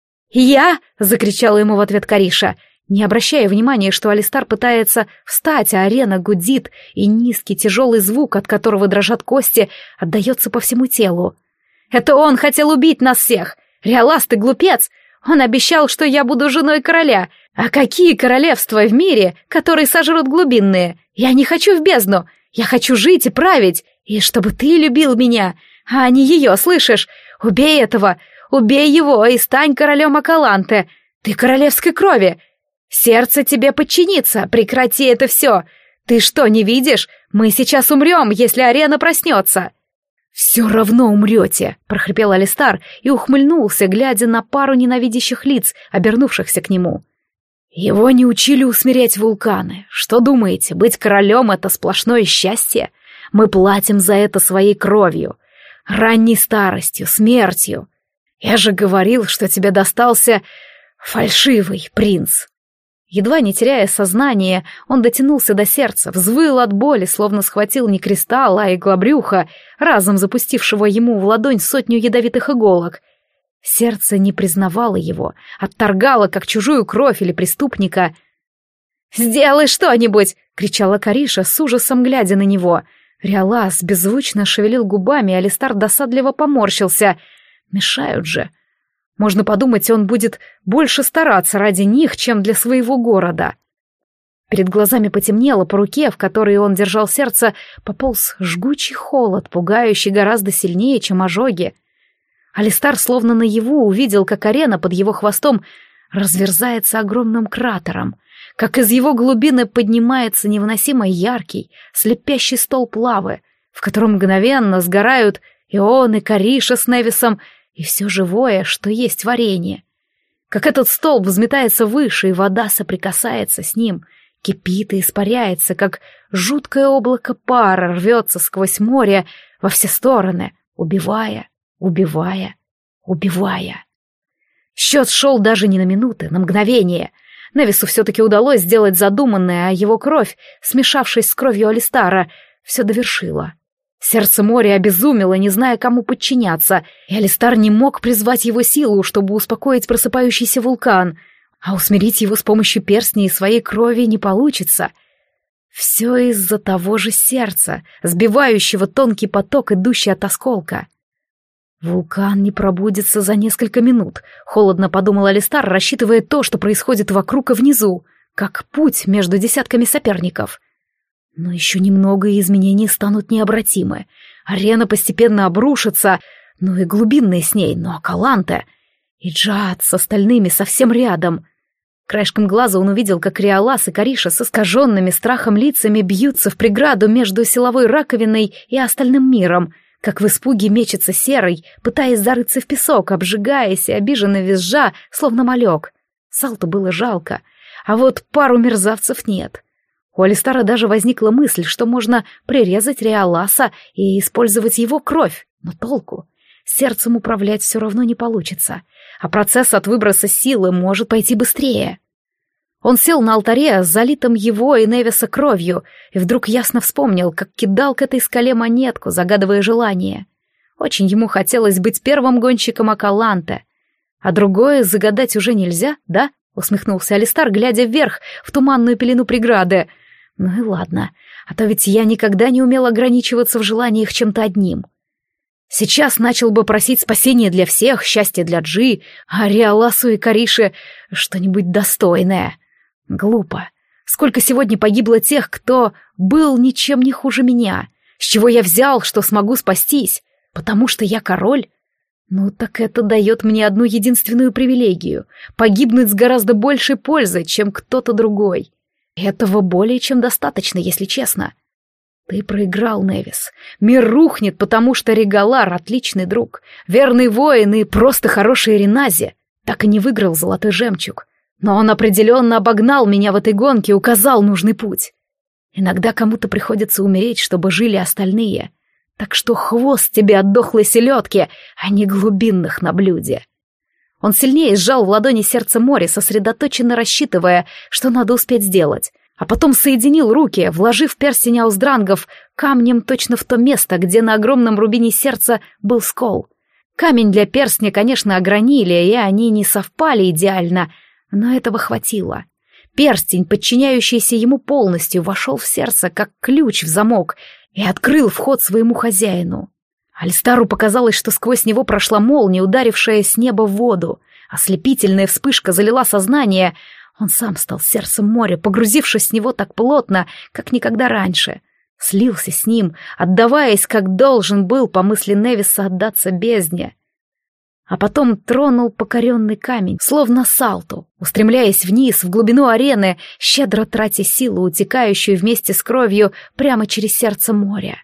«Я?» — закричала ему в ответ Кариша, не обращая внимания, что Алистар пытается встать, а арена гудит, и низкий тяжелый звук, от которого дрожат кости, отдается по всему телу. «Это он хотел убить нас всех! Риолас, ты глупец! Он обещал, что я буду женой короля! А какие королевства в мире, которые сожрут глубинные? Я не хочу в бездну! Я хочу жить и править! И чтобы ты любил меня, а не ее, слышишь? Убей этого! Убей его и стань королем Акаланте! Ты королевской крови! Сердце тебе подчинится! Прекрати это все! Ты что, не видишь? Мы сейчас умрем, если арена проснется!» «Все равно умрете», — прохрипел Алистар и ухмыльнулся, глядя на пару ненавидящих лиц, обернувшихся к нему. «Его не учили усмирять вулканы. Что думаете, быть королем — это сплошное счастье? Мы платим за это своей кровью, ранней старостью, смертью. Я же говорил, что тебе достался фальшивый принц». Едва не теряя сознание, он дотянулся до сердца, взвыл от боли, словно схватил не кристалл, а иглобрюха, разом запустившего ему в ладонь сотню ядовитых иголок. Сердце не признавало его, отторгало, как чужую кровь или преступника. «Сделай что-нибудь!» — кричала Кариша, с ужасом глядя на него. Риолас беззвучно шевелил губами, а Алистар досадливо поморщился. «Мешают же!» Можно подумать, он будет больше стараться ради них, чем для своего города. Перед глазами потемнело, по руке, в которой он держал сердце, пополз жгучий холод, пугающий гораздо сильнее, чем ожоги. Алистар словно наяву увидел, как арена под его хвостом разверзается огромным кратером, как из его глубины поднимается невыносимо яркий, слепящий столб лавы, в котором мгновенно сгорают и он, и Кариша с Невисом, и все живое, что есть варенье. Как этот столб взметается выше, и вода соприкасается с ним, кипит и испаряется, как жуткое облако пара рвется сквозь море во все стороны, убивая, убивая, убивая. Счет шел даже не на минуты, на мгновение. Невису все-таки удалось сделать задуманное, а его кровь, смешавшись с кровью Алистара, все довершила. Сердце моря обезумело, не зная, кому подчиняться, и Алистар не мог призвать его силу, чтобы успокоить просыпающийся вулкан, а усмирить его с помощью перстней и своей крови не получится. Все из-за того же сердца, сбивающего тонкий поток, идущий от осколка. «Вулкан не пробудится за несколько минут», — холодно подумал Алистар, рассчитывая то, что происходит вокруг и внизу, как путь между десятками соперников. Но еще немного, и изменения станут необратимы. Арена постепенно обрушится, ну и глубинные с ней, но Акаланте. И Джад с остальными совсем рядом. Краешком глаза он увидел, как Риолас и Кариша с искаженными страхом лицами бьются в преграду между силовой раковиной и остальным миром, как в испуге мечется серый, пытаясь зарыться в песок, обжигаясь и обиженно визжа, словно малек. Салту было жалко, а вот пару мерзавцев нет. У Алистара даже возникла мысль, что можно прирезать Риоласа и использовать его кровь, но толку? Сердцем управлять все равно не получится, а процесс от выброса силы может пойти быстрее. Он сел на алтаре, залитым его и Невиса кровью, и вдруг ясно вспомнил, как кидал к этой скале монетку, загадывая желание. Очень ему хотелось быть первым гонщиком Акаланте. А другое загадать уже нельзя, да? Усмехнулся Алистар, глядя вверх, в туманную пелену преграды. Ну и ладно, а то ведь я никогда не умел ограничиваться в желаниях чем-то одним. Сейчас начал бы просить спасения для всех, счастья для Джи, а Риоласу и Карише что-нибудь достойное. Глупо. Сколько сегодня погибло тех, кто был ничем не хуже меня. С чего я взял, что смогу спастись? Потому что я король? Ну так это дает мне одну единственную привилегию — погибнуть с гораздо большей пользой, чем кто-то другой. Этого более чем достаточно, если честно. Ты проиграл, Невис. Мир рухнет, потому что Регалар — отличный друг, верный воин и просто хороший Ренази. Так и не выиграл золотой жемчуг. Но он определенно обогнал меня в этой гонке и указал нужный путь. Иногда кому-то приходится умереть, чтобы жили остальные. Так что хвост тебе от дохлой селедки, а не глубинных на блюде. Он сильнее сжал в ладони сердце моря, сосредоточенно рассчитывая, что надо успеть сделать, а потом соединил руки, вложив перстень ауздрангов камнем точно в то место, где на огромном рубине сердца был скол. Камень для перстня, конечно, огранили, и они не совпали идеально, но этого хватило. Перстень, подчиняющийся ему полностью, вошел в сердце, как ключ в замок, и открыл вход своему хозяину. Алистару показалось, что сквозь него прошла молния, ударившая с неба в воду. Ослепительная вспышка залила сознание. Он сам стал сердцем моря, погрузившись в него так плотно, как никогда раньше. Слился с ним, отдаваясь, как должен был, по мысли Невиса, отдаться бездне. А потом тронул покоренный камень, словно салту, устремляясь вниз, в глубину арены, щедро тратя силу, утекающую вместе с кровью прямо через сердце моря.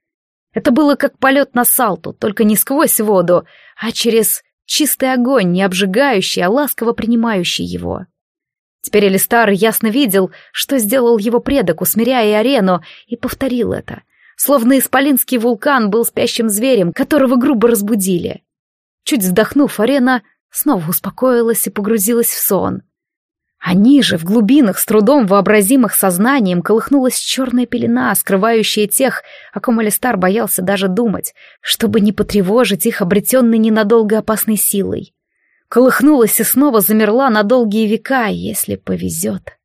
Это было как полет на салту, только не сквозь воду, а через чистый огонь, не обжигающий, а ласково принимающий его. Теперь Алистар ясно видел, что сделал его предок, усмиряя арену, и повторил это, словно исполинский вулкан был спящим зверем, которого грубо разбудили. Чуть вздохнув, арена снова успокоилась и погрузилась в сон. А ниже, в глубинах, с трудом вообразимых сознанием, колыхнулась черная пелена, скрывающая тех, о ком Алистар боялся даже думать, чтобы не потревожить их обретенной ненадолго опасной силой. Колыхнулась и снова замерла на долгие века, если повезет.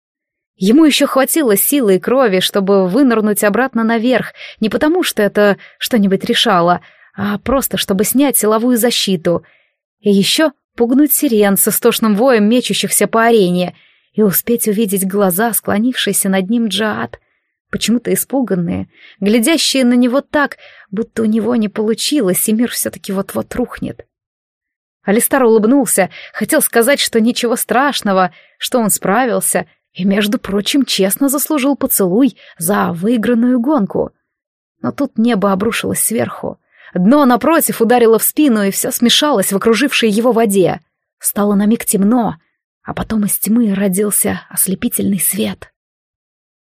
Ему еще хватило силы и крови, чтобы вынырнуть обратно наверх, не потому что это что-нибудь решало, а просто чтобы снять силовую защиту. И еще пугнуть сирен с истошным воем мечущихся по арене и успеть увидеть глаза, склонившиеся над ним Джаад, почему-то испуганные, глядящие на него так, будто у него не получилось, и мир все-таки вот-вот рухнет. Алистар улыбнулся, хотел сказать, что ничего страшного, что он справился, и, между прочим, честно заслужил поцелуй за выигранную гонку. Но тут небо обрушилось сверху. Дно, напротив, ударило в спину, и все смешалось в окружившей его воде. Стало на миг темно, а потом из тьмы родился ослепительный свет.